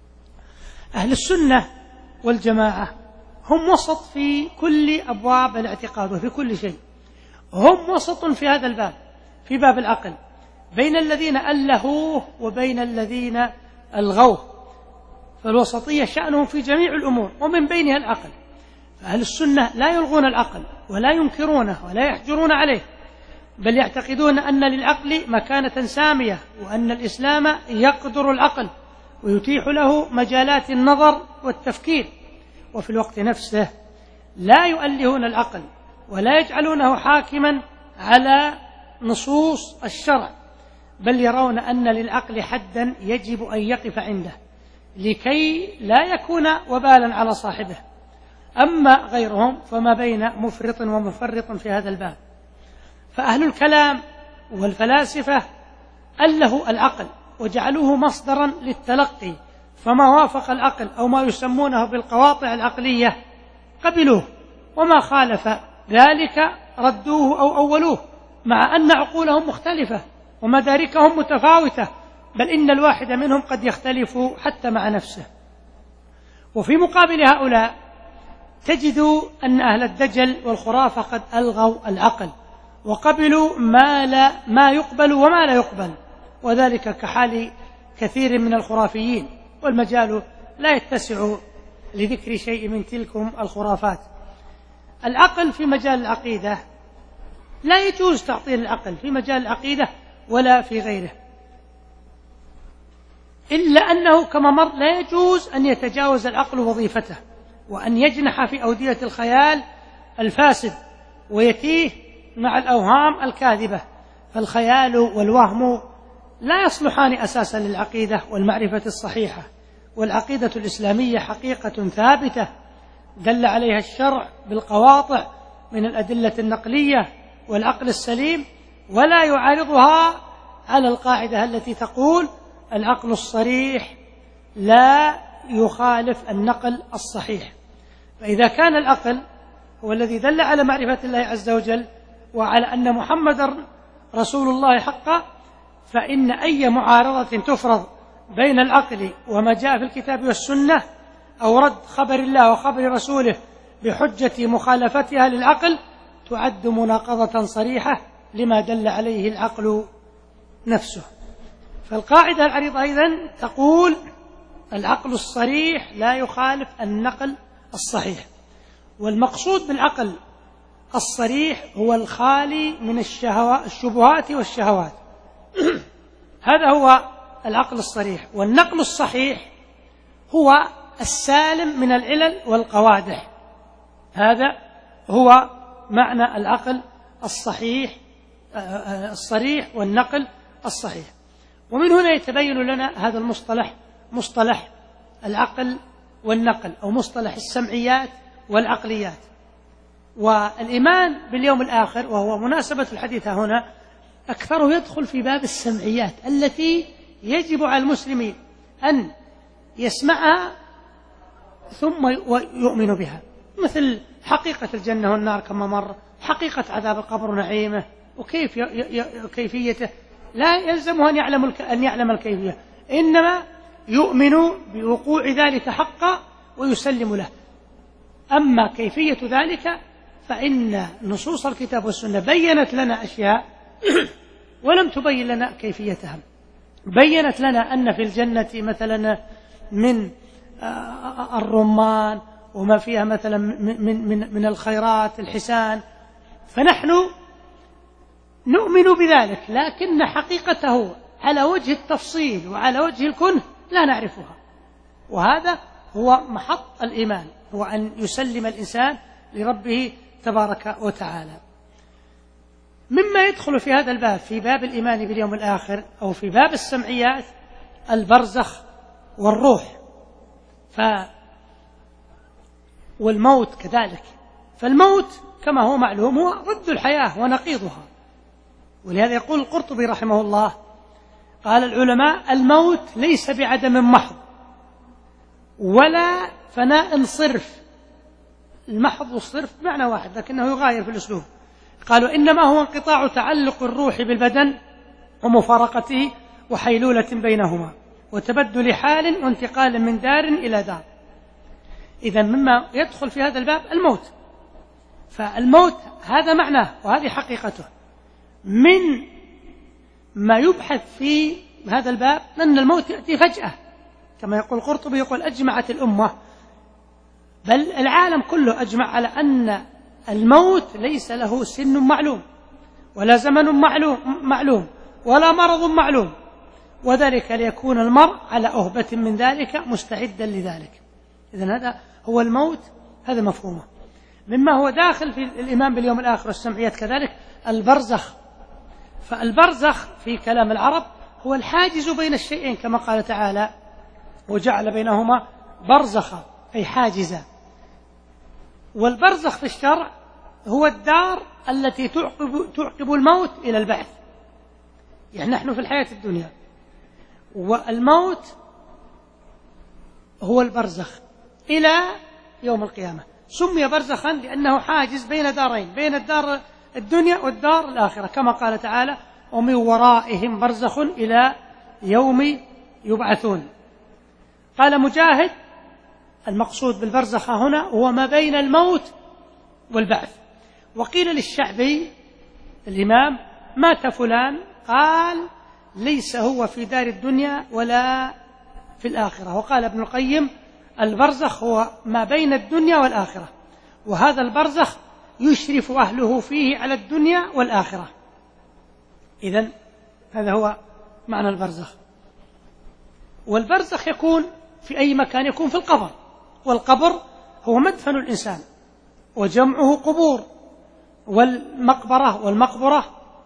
أهل السنة والجماعة هم وسط في كل أبواب الاعتقاد وفي كل شيء، هم وسط في هذا الباب، في باب العقل، بين الذين ألهوه وبين الذين ألغوه. فالوسطية شأنهم في جميع الأمور ومن بينها العقل. فأهل السنة لا يلغون العقل ولا ينكرونه ولا يحجرون عليه، بل يعتقدون أن للعقل مكانة سامية، وأن الإسلام يقدر العقل ويتيح له مجالات النظر والتفكير. وفي الوقت نفسه لا يؤلهون العقل ولا يجعلونه حاكما على نصوص الشرع، بل يرون أن للعقل حدا يجب أن يقف عنده لكي لا يكون وبالا على صاحبه. أما غيرهم فما بين مفرط ومفرط في هذا الباب. فأهل الكلام والفلاسفة ألهوا العقل وجعلوه مصدرا للتلقي، فما وافق العقل أو ما يسمونه بالقواطع العقلية قبلوه، وما خالف ذلك ردوه أو أولوه، مع أن عقولهم مختلفة ومداركهم متفاوتة، بل إن الواحد منهم قد يختلف حتى مع نفسه. وفي مقابل هؤلاء تجد أن أهل الدجل والخرافة قد ألغوا العقل وقبلوا ما, لا ما يقبل وما لا يقبل، وذلك كحال كثير من الخرافيين، والمجال لا يتسع لذكر شيء من تلكم الخرافات. العقل في مجال العقيدة لا يجوز تعطيل العقل في مجال العقيدة ولا في غيره، إلا أنه كما مر لا يجوز أن يتجاوز العقل وظيفته، وأن يجنح في أودية الخيال الفاسد ويتيه مع الأوهام الكاذبة. فالخيال والوهم لا يصلحان أساسا للعقيدة والمعرفة الصحيحة. والعقيدة الإسلامية حقيقة ثابتة دل عليها الشرع بالقواطع من الأدلة النقلية والعقل السليم، ولا يعارضها على القاعدة التي تقول العقل الصريح لا يخالف النقل الصحيح. فإذا كان العقل هو الذي دل على معرفة الله عز وجل وعلى أن محمدا رسول الله حقا، فإن أي معارضة تفرض بين العقل وما جاء في الكتاب والسنة، أو رد خبر الله وخبر رسوله بحجة مخالفتها للعقل، تعد مناقضة صريحة لما دل عليه العقل نفسه. فالقاعدة العريضة أيضا تقول العقل الصريح لا يخالف النقل الصحيح، والمقصود بالعقل الصريح هو الخالي من الشبهات والشهوات هذا هو العقل الصريح. والنقل الصحيح هو السالم من العلل والقوادح، هذا هو معنى العقل الصحيح الصريح والنقل الصحيح. ومن هنا يتبين لنا هذا المصطلح، مصطلح العقل والنقل، أو مصطلح السمعيات والعقليات. والإيمان باليوم الآخر، وهو مناسبة الحديث هنا، أكثره يدخل في باب السمعيات التي يجب على المسلمين أن يسمعها ثم يؤمن بها، مثل حقيقة الجنة والنار كما مر، حقيقة عذاب القبر ونعيمه وكيف كيفيته، لا يلزمه أن يعلم أن يعلم الكيفية، إنما يؤمن بوقوع ذلك حقا ويسلم له. أما كيفية ذلك فإن نصوص الكتاب والسنة بيّنت لنا أشياء ولم تبين لنا كيفيتها. بيّنت لنا أن في الجنة مثلا من الرمان وما فيها مثلا من, من, من الخيرات الحسان، فنحن نؤمن بذلك، لكن حقيقته على وجه التفصيل وعلى وجه الكنه لا نعرفها. وهذا هو محط الإيمان، هو أن يسلم الإنسان لربه تبارك وتعالى. مما يدخل في هذا الباب، في باب الإيمان باليوم الآخر أو في باب السمعيات، البرزخ والروح ف والموت كذلك. فالموت كما هو معلوم هو ضد الحياة ونقيضها، ولهذا يقول القرطبي رحمه الله، قال العلماء: الموت ليس بعدم محض ولا فناء صرف. المحض والصرف معنى واحد لكنه يغاير في الأسلوب. قالوا: إنما هو انقطاع تعلق الروح بالبدن ومفارقته وحيلولة بينهما وتبدل حال وانتقال من دار إلى دار. إذن مما يدخل في هذا الباب الموت، فالموت هذا معناه وهذه حقيقته. من ما يبحث في هذا الباب أن الموت يأتي فجأة، كما يقول القرطبي، يقول: أجمعت الأمة بل العالم كله أجمع على أن الموت ليس له سن معلوم ولا زمن معلوم, معلوم ولا مرض معلوم، وذلك ليكون المرء على أهبة من ذلك مستعدا لذلك. إذن هذا هو الموت، هذا مفهومه. مما هو داخل في الإيمان باليوم الآخر والسمعيات كذلك البرزخ. فالبرزخ في كلام العرب هو الحاجز بين الشيئين، كما قال تعالى: وجعل بينهما برزخا، أي حاجزا. والبرزخ في الشرع هو الدار التي تعقب, تعقب الموت إلى البعث. يعني نحن في الحياة الدنيا، والموت هو البرزخ إلى يوم القيامة. سمي برزخا لأنه حاجز بين دارين، بين الدار الدنيا والدار الآخرة، كما قال تعالى: ومن ورائهم برزخ إلى يوم يبعثون. قال مجاهد: المقصود بالبرزخ هنا هو ما بين الموت والبعث. وقيل للشعبي الإمام: مات فلان، قال: ليس هو في دار الدنيا ولا في الآخرة. وقال ابن القيم: البرزخ هو ما بين الدنيا والآخرة، وهذا البرزخ يشرف أهله فيه على الدنيا والآخرة. إذن هذا هو معنى البرزخ. والبرزخ يكون في أي مكان، يكون في القبر، والقبر هو مدفن الإنسان وجمعه قبور، والمقبرة والمقبرة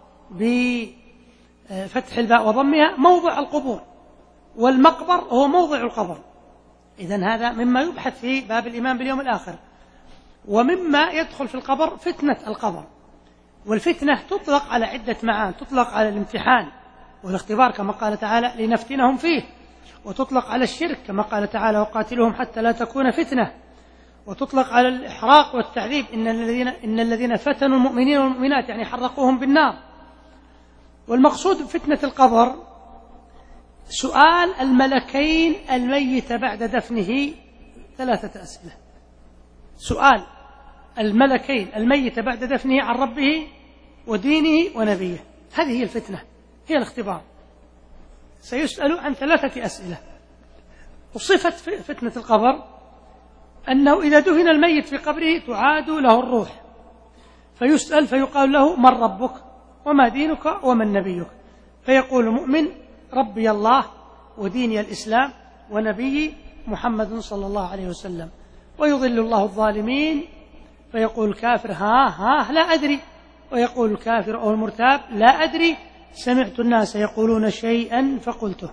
بفتح الباء وضمها موضع القبور، والمقبر هو موضع القبر. إذن هذا مما يبحث في باب الإيمان باليوم الآخر. ومما يدخل في القبر فتنة القبر. والفتنة تطلق على عدة معان، تطلق على الامتحان والاختبار كما قال تعالى: لنفتنهم فيه، وتطلق على الشرك كما قال تعالى: وقاتلهم حتى لا تكون فتنة، وتطلق على الإحراق والتعذيب: إن الذين, إن الذين فتنوا المؤمنين والمؤمنات، يعني حرقوهم بالنار. والمقصود بفتنة القبر سؤال الملكين الميت بعد دفنه ثلاثة أسئلة. سؤال الملكين الميت بعد دفنه عن ربه ودينه ونبيه، هذه هي الفتنة، هي الاختبار. سيسأل عن ثلاثة أسئلة: وصفة فتنة القبر أنه إذا دفن الميت في قبره تعاد له الروح، فيسأل فيقال له من ربك وما دينك ومن نبيك، فيقول المؤمن ربي الله وديني الإسلام ونبي محمد صلى الله عليه وسلم، ويضل الله الظالمين، فيقول الكافر ها ها لا أدري، ويقول الكافر أو المرتاب لا أدري، سمعت الناس يقولون شيئا فقلته.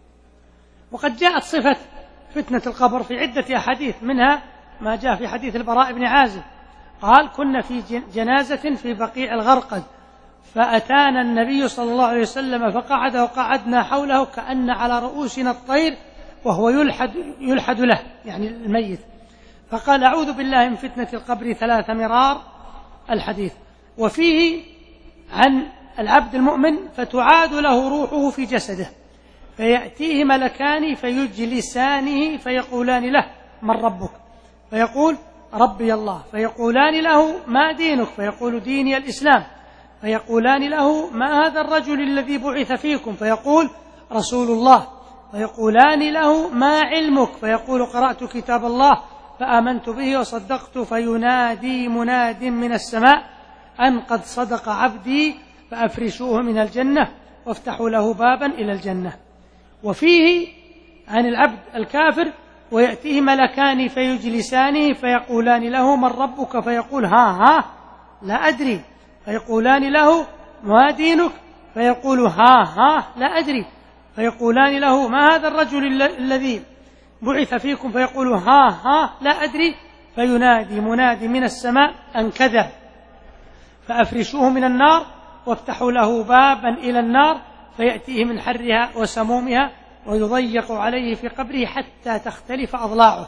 وقد جاءت صفة فتنة القبر في عدة أحاديث، منها ما جاء في حديث البراء بن عازب قال كنا في جنازة في بقيع الغرقد فأتانا النبي صلى الله عليه وسلم فقعد وقعدنا حوله كأن على رؤوسنا الطير وهو يلحد, يلحد له يعني الميت، فقال أعوذ بالله من فتنة القبر ثلاث مرار الحديث. وفيه عن العبد المؤمن فتعاد له روحه في جسده فيأتيه ملكان فيجلسانه فيقولان له من ربك، فيقول ربي الله، فيقولان له ما دينك، فيقول ديني الإسلام، فيقولان له ما هذا الرجل الذي بعث فيكم، فيقول رسول الله، فيقولان له ما علمك، فيقول قرأت كتاب الله فآمنت به وصدقت، فينادي مناد من السماء أن قد صدق عبدي فأفرشوه من الجنة وافتحوا له بابا إلى الجنة. وفيه عن العبد الكافر ويأتيه ملكان فيجلسانه فيقولان له من ربك، فيقول ها ها لا أدري، فيقولان له ما دينك، فيقول ها ها لا أدري، فيقولان له ما هذا الرجل الذي بعث فيكم، فيقول ها ها لا أدري، فينادي منادي من السماء أن كذب فأفرشوه من النار وافتحوا له بابا إلى النار فيأتيه من حرها وسمومها ويضيق عليه في قبره حتى تختلف أضلاعه.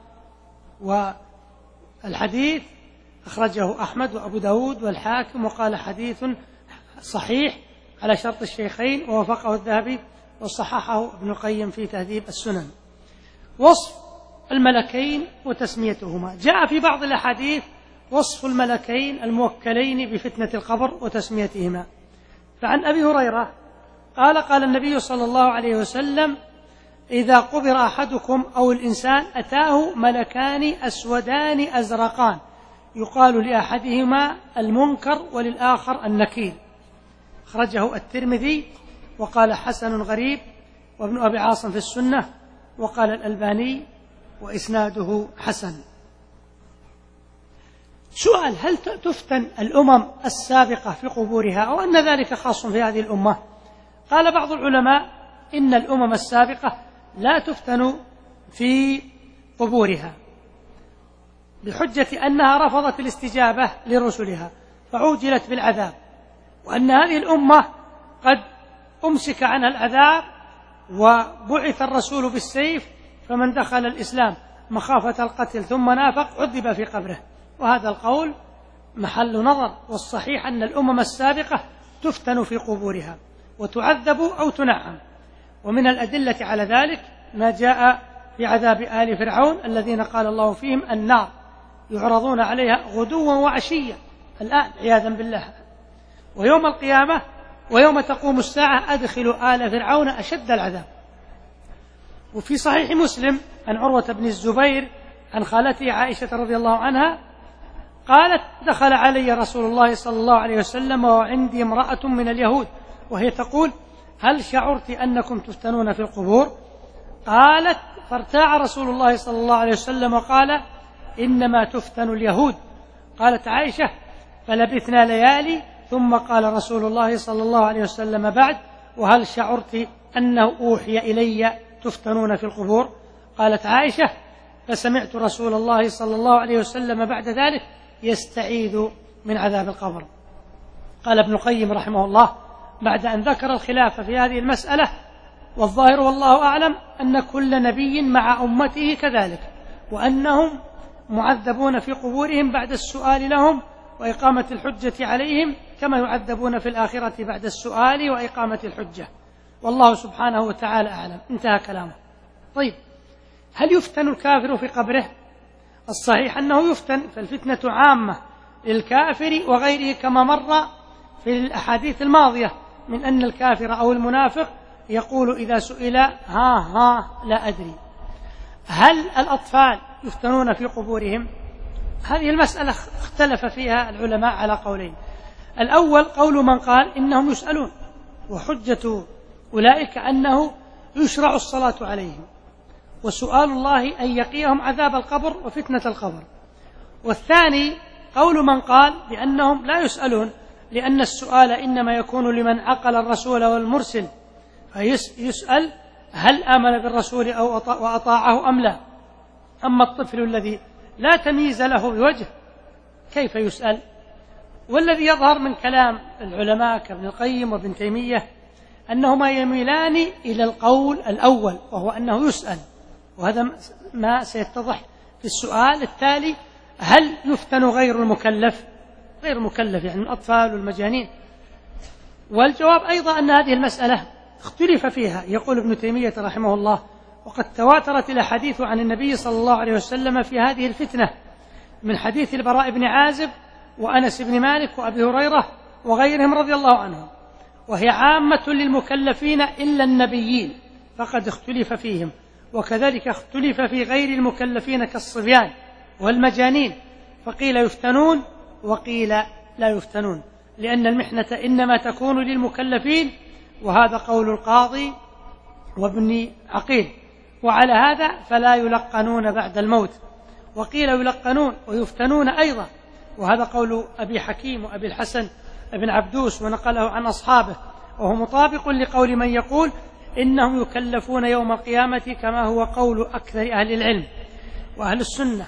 والحديث أخرجه أحمد وأبو داود والحاكم وقال حديث صحيح على شرط الشيخين ووافقه الذهبي وصححه ابن القيم في تهذيب السنن. وصف الملكين وتسميتهما، جاء في بعض الأحاديث وصف الملكين الموكلين بفتنة القبر وتسميتهما. فعن أبي هريرة قال قال النبي صلى الله عليه وسلم إذا قبر أحدكم أو الإنسان أتاه ملكان أسودان أزرقان يقال لأحدهما المنكر وللآخر النكير، أخرجه الترمذي وقال حسن غريب، وابن أبي عاصم في السنة، وقال الألباني وإسناده حسن. سؤال: هل تفتن الأمم السابقة في قبورها أو أن ذلك خاص في هذه الأمة؟ قال بعض العلماء إن الأمم السابقة لا تفتن في قبورها بحجة أنها رفضت الاستجابة لرسلها فعوجلت بالعذاب، وأن هذه الأمة قد أمسك عنها العذاب وبعث الرسول بالسيف، فمن دخل الإسلام مخافة القتل ثم نافق عذب في قبره، وهذا القول محل نظر، والصحيح أن الأمم السابقة تفتن في قبورها وتعذب أو تنعم. ومن الأدلة على ذلك ما جاء في عذاب آل فرعون الذين قال الله فيهم النار يعرضون عليها غدوا وعشيا الآن عياذا بالله، ويوم القيامة ويوم تقوم الساعة أدخلوا آل فرعون أشد العذاب. وفي صحيح مسلم عن عروة بن الزبير عن خالته عائشة رضي الله عنها قالت دخل علي رسول الله صلى الله عليه وسلم وعندي امرأة من اليهود وهي تقول هل شعرت أنكم تفتنون في القبور؟ قالت فارتاع رسول الله صلى الله عليه وسلم وقال إنما تفتن اليهود. قالت عائشة فلبثنا ليالي ثم قال رسول الله صلى الله عليه وسلم بعد وهل شعرت أنه أوحي إلي تفتنون في القبور؟ قالت عائشة فسمعت رسول الله صلى الله عليه وسلم بعد ذلك يستعيذ من عذاب القبر. قال ابن القيم رحمه الله بعد أن ذكر الخلاف في هذه المسألة: والظاهر والله أعلم أن كل نبي مع أمته كذلك، وأنهم معذبون في قبورهم بعد السؤال لهم وإقامة الحجة عليهم كما يعذبون في الآخرة بعد السؤال وإقامة الحجة، والله سبحانه وتعالى أعلم. انتهى كلامه. طيب، هل يفتن الكافر في قبره؟ الصحيح أنه يفتن، فالفتنة عامة للكافر وغيره كما مر في الأحاديث الماضية من أن الكافر أو المنافق يقول إذا سئل ها ها لا أدري. هل الأطفال يفتنون في قبورهم؟ هذه المسألة اختلف فيها العلماء على قولين. الأول قول من قال إنهم يسألون، وحجة أولئك أنه يشرع الصلاة عليهم، وسؤال الله أن يقيهم عذاب القبر وفتنة القبر. والثاني قول من قال بأنهم لا يسألون، لأن السؤال إنما يكون لمن عقل الرسول والمرسل، فيسأل هل آمن بالرسول أو وأطاعه أم لا. أما الطفل الذي لا تمييز له بوجه كيف يسأل؟ والذي يظهر من كلام العلماء كابن القيم وابن تيمية أنهما يميلان إلى القول الأول، وهو أنه يسأل، وهذا ما سيتضح في السؤال التالي: هل يفتن غير المكلف؟ غير المكلف يعني الأطفال والمجانين. والجواب أيضا أن هذه المسألة اختلف فيها. يقول ابن تيمية رحمه الله: وقد تواترت الأحاديث عن النبي صلى الله عليه وسلم في هذه الفتنة، من حديث البراء بن عازب وأنس بن مالك وأبي هريرة وغيرهم رضي الله عنهم، وهي عامة للمكلفين إلا النبيين فقد اختلف فيهم، وكذلك اختلف في غير المكلفين كالصبيان والمجانين، فقيل يفتنون وقيل لا يفتنون، لأن المحنة إنما تكون للمكلفين، وهذا قول القاضي وابن عقيل. وعلى هذا فلا يلقنون بعد الموت، وقيل يلقنون ويفتنون أيضا، وهذا قول أبي حكيم وأبي الحسن بن عبدوس ونقله عن أصحابه، وهو مطابق لقول من يقول إنهم يكلفون يوم القيامة، كما هو قول أكثر أهل العلم وأهل السنة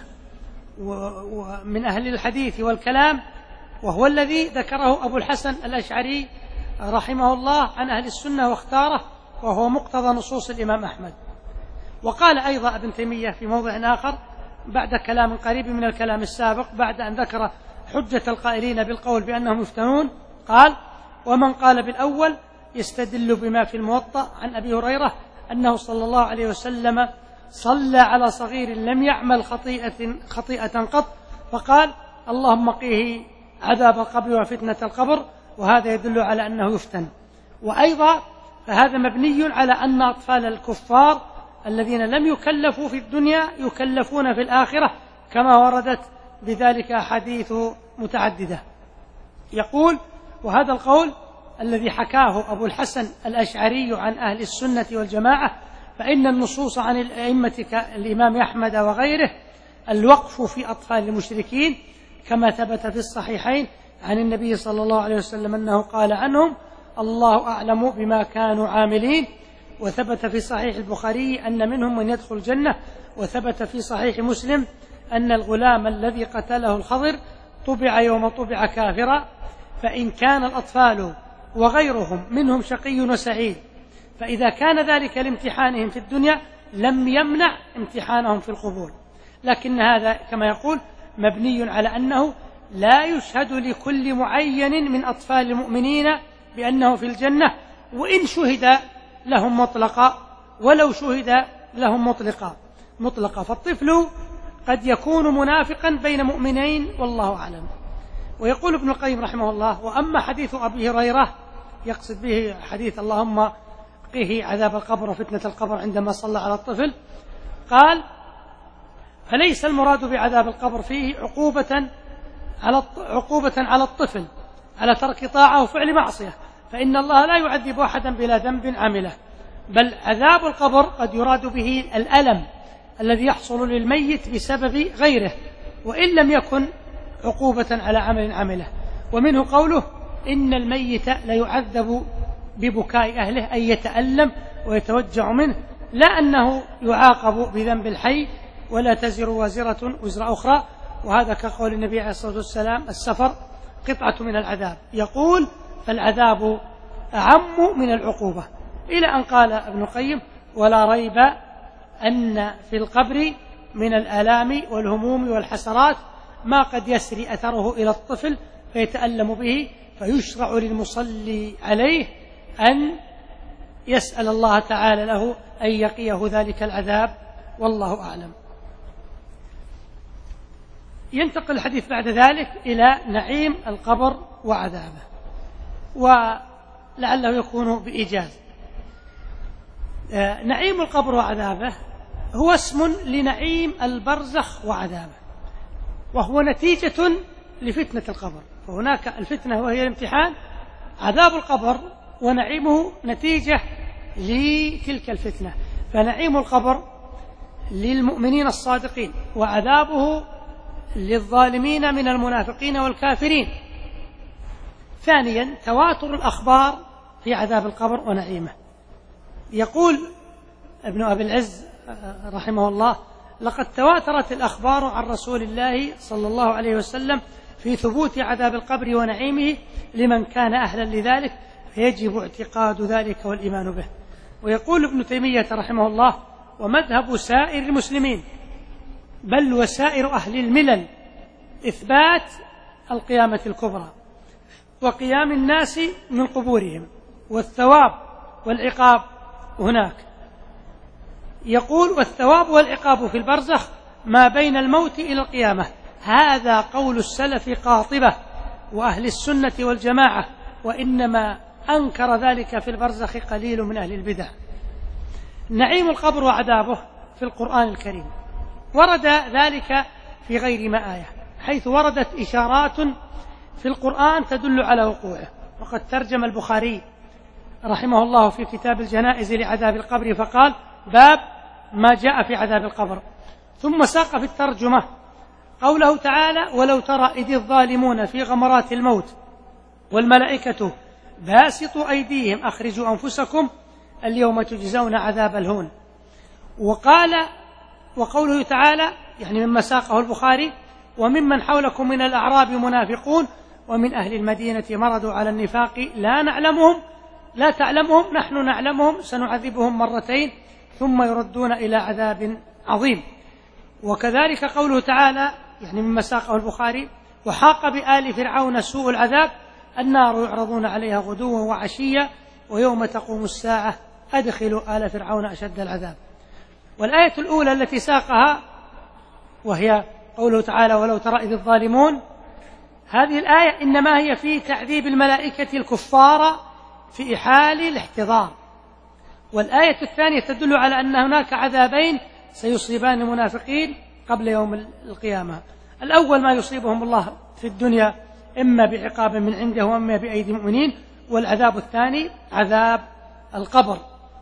ومن أهل الحديث والكلام، وهو الذي ذكره أبو الحسن الأشعري رحمه الله عن أهل السنة واختاره، وهو مقتضى نصوص الإمام أحمد. وقال أيضا ابن تيمية في موضع آخر بعد كلام قريب من الكلام السابق، بعد أن ذكر حجة القائلين بالقول بأنهم يفتنون، قال: ومن قال بالأول يستدل بما في الموطأ عن أبي هريرة أنه صلى الله عليه وسلم صلى على صغير لم يعمل خطيئة, خطيئة قط، فقال: اللهم قيه عذاب القبر وفتنة القبر، وهذا يدل على أنه يفتن. وأيضا فهذا مبني على أن أطفال الكفار الذين لم يكلفوا في الدنيا يكلفون في الآخرة، كما وردت بذلك أحاديث متعددة. يقول: وهذا القول الذي حكاه أبو الحسن الأشعري عن أهل السنة والجماعة، فإن النصوص عن الأئمة كالإمام أحمد وغيره الوقف في أطفال المشركين، كما ثبت في الصحيحين عن النبي صلى الله عليه وسلم أنه قال عنهم: الله أعلم بما كانوا عاملين. وثبت في صحيح البخاري أن منهم من يدخل الجنة. وثبت في صحيح مسلم أن الغلام الذي قتله الخضر طبع يوم طبع كافرا، فإن كان الأطفال وغيرهم منهم شقي وسعيد، فإذا كان ذلك لامتحانهم في الدنيا لم يمنع امتحانهم في القبور. لكن هذا كما يقول مبني على أنه لا يشهد لكل معين من أطفال المؤمنين بأنه في الجنة، وإن شهد لهم مطلقا ولو شهد لهم مطلقا مطلقا فالطفل قد يكون منافقا بين مؤمنين والله أعلم. ويقول ابن القيم رحمه الله: وأما حديث أبي هريرة، يقصد به حديث اللهم قيه عذاب القبر وفتنة القبر عندما صلى على الطفل، قال: فليس المراد بعذاب القبر فيه عقوبة على عقوبة على الطفل على ترك طاعة وفعل معصية، فإن الله لا يعذب أحدا بلا ذنب عمله، بل عذاب القبر قد يراد به الألم الذي يحصل للميت بسبب غيره، وإن لم يكن عقوبة على عمل عمله. ومنه قوله: إن الميت لا يعذب ببكاء أهله، أي يتألم ويتوجع منه، لا أنه يعاقب بذنب الحي، ولا تزر وازرة وزر أخرى. وهذا كقول النبي عليه الصلاة والسلام: السفر قطعة من العذاب. يقول: فالعذاب أعم من العقوبة، إلى أن قال ابن القيم: ولا ريب أن في القبر من الآلام والهموم والحسرات ما قد يسري أثره إلى الطفل فيتألم به، فيشرع للمصلي عليه أن يسأل الله تعالى له أن يقيه ذلك العذاب، والله أعلم. ينتقل الحديث بعد ذلك إلى نعيم القبر وعذابه، ولعله يكون بإيجاز. نعيم القبر وعذابه هو اسم لنعيم البرزخ وعذابه، وهو نتيجة لفتنة القبر. فهناك الفتنة وهي الامتحان، عذاب القبر ونعيمه نتيجة لتلك الفتنة. فنعيم القبر للمؤمنين الصادقين، وعذابه للظالمين من المنافقين والكافرين. ثانيا تواتر الأخبار في عذاب القبر ونعيمه. يقول ابن أبي العز رحمه الله: لقد تواترت الأخبار عن رسول الله صلى الله عليه وسلم في ثبوت عذاب القبر ونعيمه لمن كان أهلا لذلك، فيجب اعتقاد ذلك والإيمان به. ويقول ابن تيمية رحمه الله: ومذهب سائر المسلمين بل وسائر أهل الملل إثبات القيامة الكبرى وقيام الناس من قبورهم والثواب والعقاب هناك. يقول: والثواب والعقاب في البرزخ ما بين الموت إلى القيامة. هذا قول السلف قاطبة وأهل السنة والجماعة، وإنما أنكر ذلك في البرزخ قليل من أهل البدع. نعيم القبر وعذابه في القرآن الكريم ورد ذلك في غير ما آية، حيث وردت إشارات في القرآن تدل على وقوعه. وقد ترجم البخاري رحمه الله في كتاب الجنائز لعذاب القبر فقال: باب ما جاء في عذاب القبر. ثم ساق في الترجمة قوله تعالى: ولو ترى إذ الظالمون في غمرات الموت والملائكة باسطوا أيديهم أخرجوا أنفسكم اليوم تجزون عذاب الهون. وقال: وقوله تعالى يعني مما ساقه البخاري: وممن حولكم من الأعراب منافقون ومن أهل المدينة مرضوا على النفاق لا نعلمهم لا تعلمهم نحن نعلمهم سنعذبهم مرتين ثم يردون إلى عذاب عظيم. وكذلك قوله تعالى يعني مما ساقه البخاري: وحاق بآل فرعون سوء العذاب النار يعرضون عليها غدوا وعشيا ويوم تقوم الساعة أدخلوا آل فرعون أشد العذاب. والآية الأولى التي ساقها وهي قوله تعالى: ولو ترى إذ الظالمون، هذه الآية إنما هي في تعذيب الملائكة الكفار في حال الاحتضار. والآية الثانية تدل على أن هناك عذابين سيصيبان المنافقين قبل يوم القيامة. الأول ما يصيبهم الله في الدنيا إما بعقاب من عنده وإما بأيدي المؤمنين، والعذاب الثاني عذاب القبر.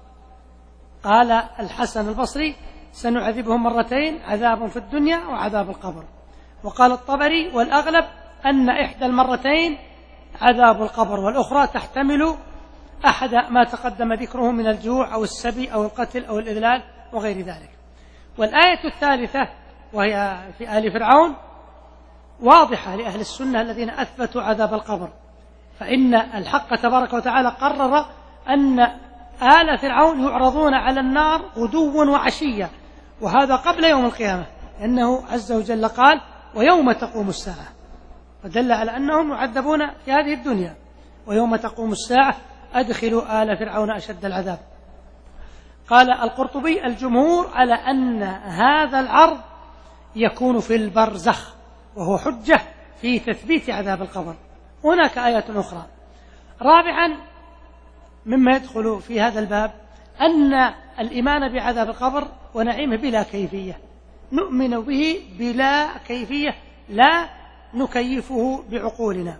قال الحسن البصري: سنعذبهم مرتين، عذاب في الدنيا وعذاب القبر. وقال الطبري: والأغلب أن إحدى المرتين عذاب القبر والأخرى تحتمل أحد ما تقدم ذكره من الجوع أو السبي أو القتل أو الإذلال وغير ذلك. والآية الثالثة وهي في آل فرعون واضحة لأهل السنة الذين أثبتوا عذاب القبر، فإن الحق تبارك وتعالى قرر أن آل فرعون يعرضون على النار غدوا وعشيا، وهذا قبل يوم القيامة، لأنه عز وجل قال: ويوم تقوم الساعة، فدل على أنهم يعذبون في هذه الدنيا. ويوم تقوم الساعة أدخلوا آل فرعون أشد العذاب. قال القرطبي: الجمهور على أن هذا العرض يكون في البرزخ، وهو حجة في تثبيت عذاب القبر. هناك آيات أخرى. رابعا مما يدخل في هذا الباب أن الإيمان بعذاب القبر ونعيمه بلا كيفية، نؤمن به بلا كيفية، لا نكيفه بعقولنا.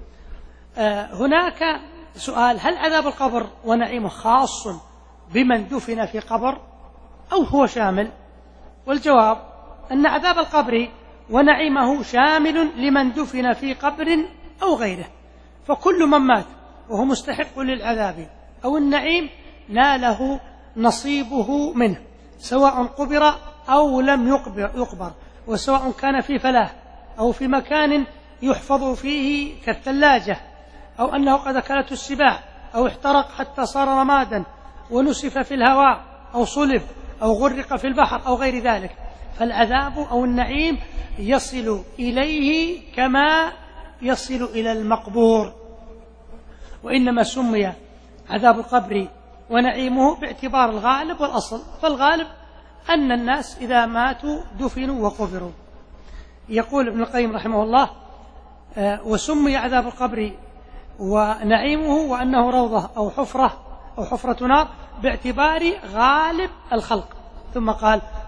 آه هناك سؤال: هل عذاب القبر ونعيمه خاص بمن دفن في قبر أو هو شامل؟ والجواب أن عذاب القبر ونعيمه شامل لمن دفن في قبر أو غيره، فكل من مات وهو مستحق للعذاب أو النعيم ناله نصيبه منه، سواء قبر أو لم يقبر، وسواء كان في فلاة أو في مكان يحفظ فيه كالثلاجة، أو أنه قد أكلته السباع أو احترق حتى صار رمادا ونسف في الهواء أو صلب أو غرق في البحر أو غير ذلك، فالعذاب أو النعيم يصل إليه كما يصل إلى المقبور. وإنما سمي عذاب القبر ونعيمه باعتبار الغالب والأصل، فالغالب أن الناس إذا ماتوا دفنوا وقبروا. يقول ابن القيم رحمه الله: وسمي عذاب القبر ونعيمه وأنه روضة أو حفرة أو حفرة نار باعتبار غالب الخلق. ثم قال: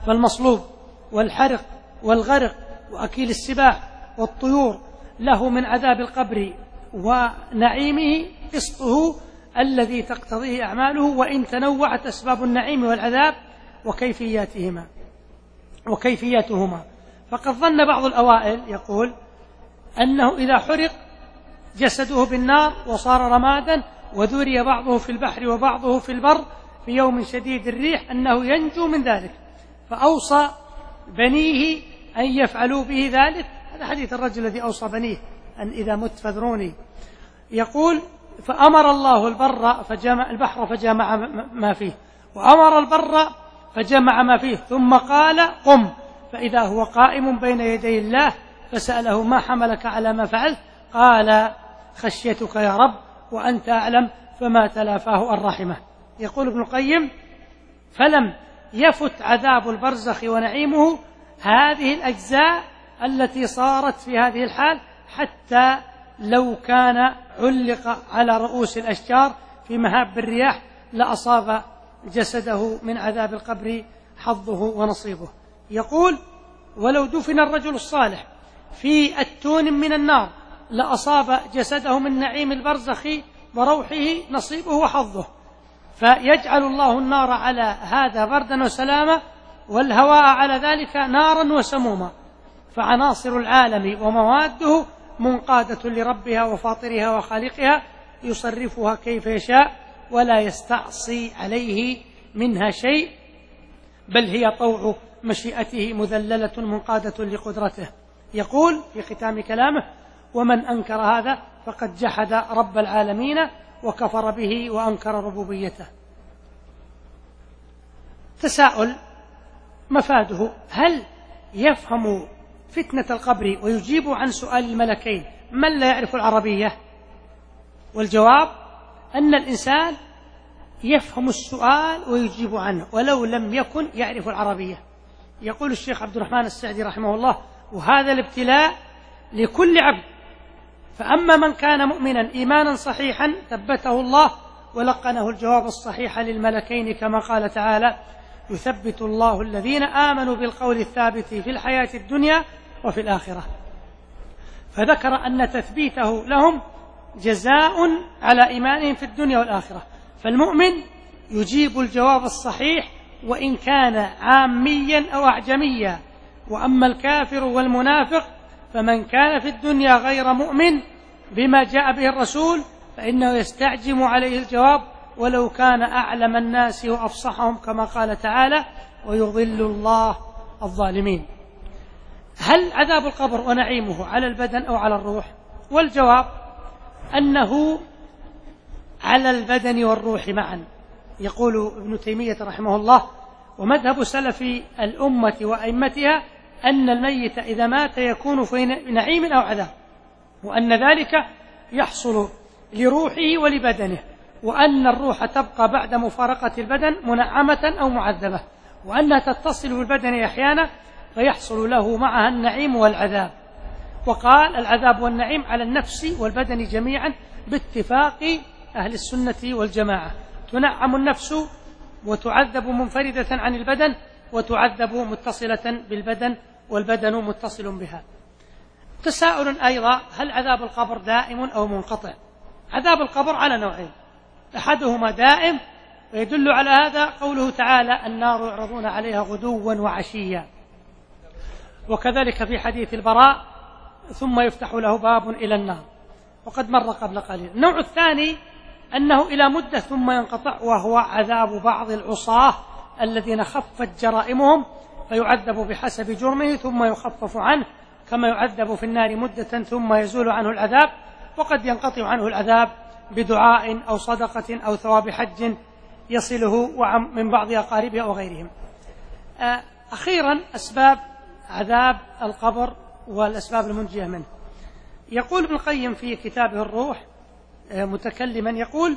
فالمصلوب والحرق والغرق وأكيل السباع والطيور له من عذاب القبر ونعيمه قسطه الذي تقتضيه أعماله، وإن تنوعت أسباب النعيم والعذاب وكيفياتهما وكيفياتهما. فقد ظن بعض الأوائل يقول أنه إذا حرق جسده بالنار وصار رمادا وذري بعضه في البحر وبعضه في البر في يوم شديد الريح أنه ينجو من ذلك، فأوصى بنيه أن يفعلوا به ذلك. هذا حديث الرجل الذي أوصى بنيه أن إذا مت فذروني. يقول فأمر الله البر فجمع البحر فجمع ما فيه، وأمر البر فجمع ما فيه، ثم قال قم، فإذا هو قائم بين يدي الله فسأله ما حملك على ما فعلت؟ قال خشيتك يا رب وأنت أعلم، فما تلافاه الرحمة. يقول ابن القيم فلم يفت عذاب البرزخ ونعيمه هذه الأجزاء التي صارت في هذه الحال، حتى لو كان علق على رؤوس الأشجار في مهاب الرياح لأصاب جسده من عذاب القبر حظه ونصيبه. يقول ولو دفن الرجل الصالح في أتون من النار لأصاب جسده من نعيم البرزخ وروحه نصيبه وحظه، فيجعل الله النار على هذا بردا وسلاما والهواء على ذلك نارا وسموما، فعناصر العالم ومواده منقادة لربها وفاطرها وخالقها يصرفها كيف يشاء ولا يستعصي عليه منها شيء، بل هي طوع مشيئته مذللة منقادة لقدرته. يقول في ختام كلامه ومن أنكر هذا فقد جحد رب العالمين وكفر به وأنكر ربوبيته. تساؤل مفاده هل يفهم فتنة القبر ويجيب عن سؤال الملكين من لا يعرف العربية؟ والجواب أن الإنسان يفهم السؤال ويجيب عنه ولو لم يكن يعرف العربية. يقول الشيخ عبد الرحمن السعدي رحمه الله وهذا الابتلاء لكل عبد، فأما من كان مؤمنا إيمانا صحيحا ثبته الله ولقنه الجواب الصحيح للملكين كما قال تعالى يثبت الله الذين آمنوا بالقول الثابت في الحياة الدنيا وفي الآخرة، فذكر أن تثبيته لهم جزاء على إيمانهم في الدنيا والآخرة. فالمؤمن يجيب الجواب الصحيح وإن كان عاميا أو أعجميا، وأما الكافر والمنافق فمن كان في الدنيا غير مؤمن بما جاء به الرسول فإنه يستعجم عليه الجواب ولو كان أعلم الناس وأفصحهم كما قال تعالى ويضل الله الظالمين. هل عذاب القبر ونعيمه على البدن أو على الروح؟ والجواب أنه على البدن والروح معا. يقول ابن تيمية رحمه الله ومذهب سلف الأمة وأئمتها أن الميت إذا مات يكون في نعيم أو عذاب، وأن ذلك يحصل لروحه ولبدنه، وأن الروح تبقى بعد مفارقة البدن منعمة أو معذبة، وأنها تتصل بالبدن أحيانا فيحصل له معها النعيم والعذاب. وقال العذاب والنعيم على النفس والبدن جميعا باتفاق أهل السنة والجماعة، تنعم النفس وتعذب منفردة عن البدن وتعذب متصلة بالبدن والبدن متصل بها. تساؤل أيضا هل عذاب القبر دائم أو منقطع؟ عذاب القبر على نوعين، أحدهما دائم ويدل على هذا قوله تعالى النار يعرضون عليها غدوا وعشيا، وكذلك في حديث البراء ثم يفتح له باب إلى النار، وقد مر قبل قليل. النوع الثاني أنه إلى مدة ثم ينقطع، وهو عذاب بعض العصاة الذين خفت جرائمهم فيعذب بحسب جرمه ثم يخفف عنه كما يعذب في النار مدة ثم يزول عنه العذاب، وقد ينقطع عنه العذاب بدعاء أو صدقة أو ثواب حج يصله من بعض أقاربه أو غيرهم. أخيرا أسباب عذاب القبر والأسباب المنجية منه. يقول ابن القيم في كتابه الروح متكلما يقول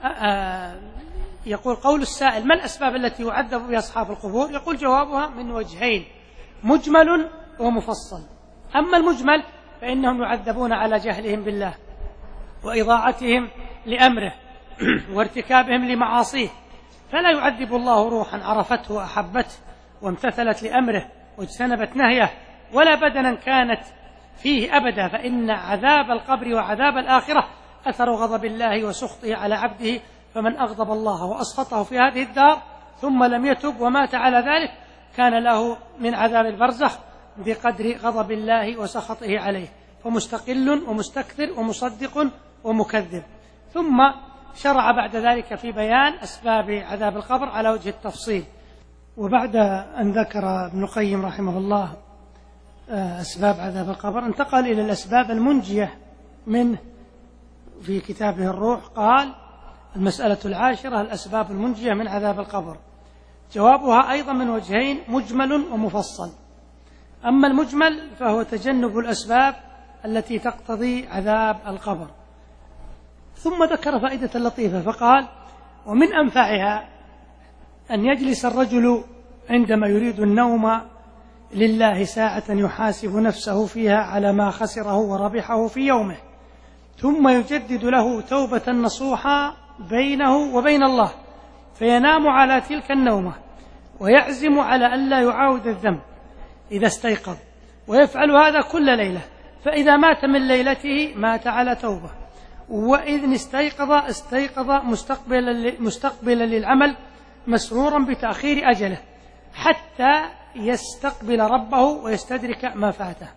يقول قول السائل ما الأسباب التي يعذب بها أصحاب القبور؟ يقول جوابها من وجهين، مجمل ومفصل. أما المجمل فإنهم يعذبون على جهلهم بالله وإضاعتهم لأمره وارتكابهم لمعاصيه، فلا يعذب الله روحا عرفته وأحبته وامتثلت لأمره واجتنبت نهيه ولا بدنا كانت فيه أبدا، فإن عذاب القبر وعذاب الآخرة أثر غضب الله وسخطه على عبده، فمن أغضب الله وأسخطه في هذه الدار ثم لم يتب ومات على ذلك كان له من عذاب البرزخ بقدر غضب الله وسخطه عليه، فمستقل ومستكثر ومصدق ومكذب. ثم شرع بعد ذلك في بيان أسباب عذاب القبر على وجه التفصيل. وبعد أن ذكر ابن القيم رحمه الله أسباب عذاب القبر انتقل إلى الأسباب المنجية منه في كتابه الروح. قال: المسألة العاشرة: الأسباب المنجية من عذاب القبر. جوابها أيضا من وجهين: مجمل ومفصل. أما المجمل فهو تجنب الأسباب التي تقتضي عذاب القبر. ثم ذكر فائدة لطيفة فقال: ومن أنفعها أن يجلس الرجل عندما يريد النوم لله ساعة يحاسب نفسه فيها على ما خسره وربحه في يومه، ثم يجدد له توبة نصوحا بينه وبين الله، فينام على تلك النومة ويعزم على ألا يعاود الذنب إذا استيقظ، ويفعل هذا كل ليلة، فإذا مات من ليلته مات على توبة، وإذ استيقظ استيقظ مستقبلا مستقبلا للعمل مسرورا بتأخير أجله حتى يستقبل ربه ويستدرك ما فاته،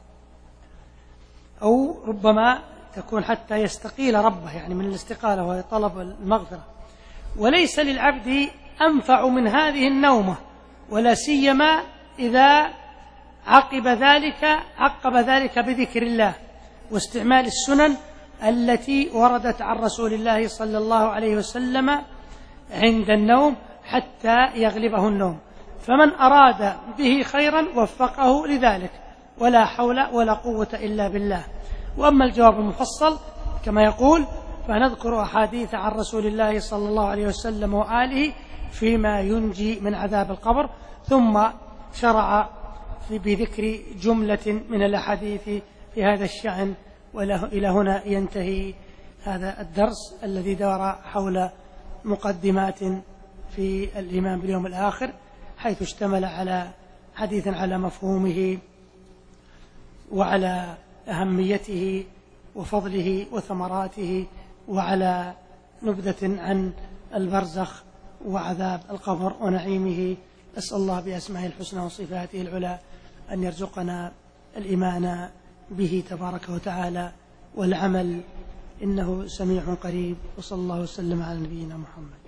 أو ربما تكون حتى يستقيل ربه، يعني من الاستقالة وهي طلب المغفرة. وليس للعبد أنفع من هذه النومة، ولا سيما إذا عقب ذلك عقب ذلك بذكر الله واستعمال السنن التي وردت عن رسول الله صلى الله عليه وسلم عند النوم حتى يغلبه النوم. فمن أراد به خيرا وفقه لذلك، ولا حول ولا قوة إلا بالله. وأما الجواب المفصل كما يقول: فنذكر أحاديث عن رسول الله صلى الله عليه وسلم وآله فيما ينجي من عذاب القبر. ثم شرع بذكر جملة من الأحاديث في هذا الشأن. وإلى هنا ينتهي هذا الدرس الذي دار حول مقدمات في الإيمان باليوم الآخر، حيث اشتمل على حديث على مفهومه وعلى أهميته وفضله وثمراته، وعلى نبذة عن البرزخ وعذاب القبر ونعيمه. أسأل الله بأسمائه الحسنى وصفاته العلى أن يرزقنا الإيمان به تبارك وتعالى والعمل، إنه سميع قريب. وصلى الله وسلم على نبينا محمد.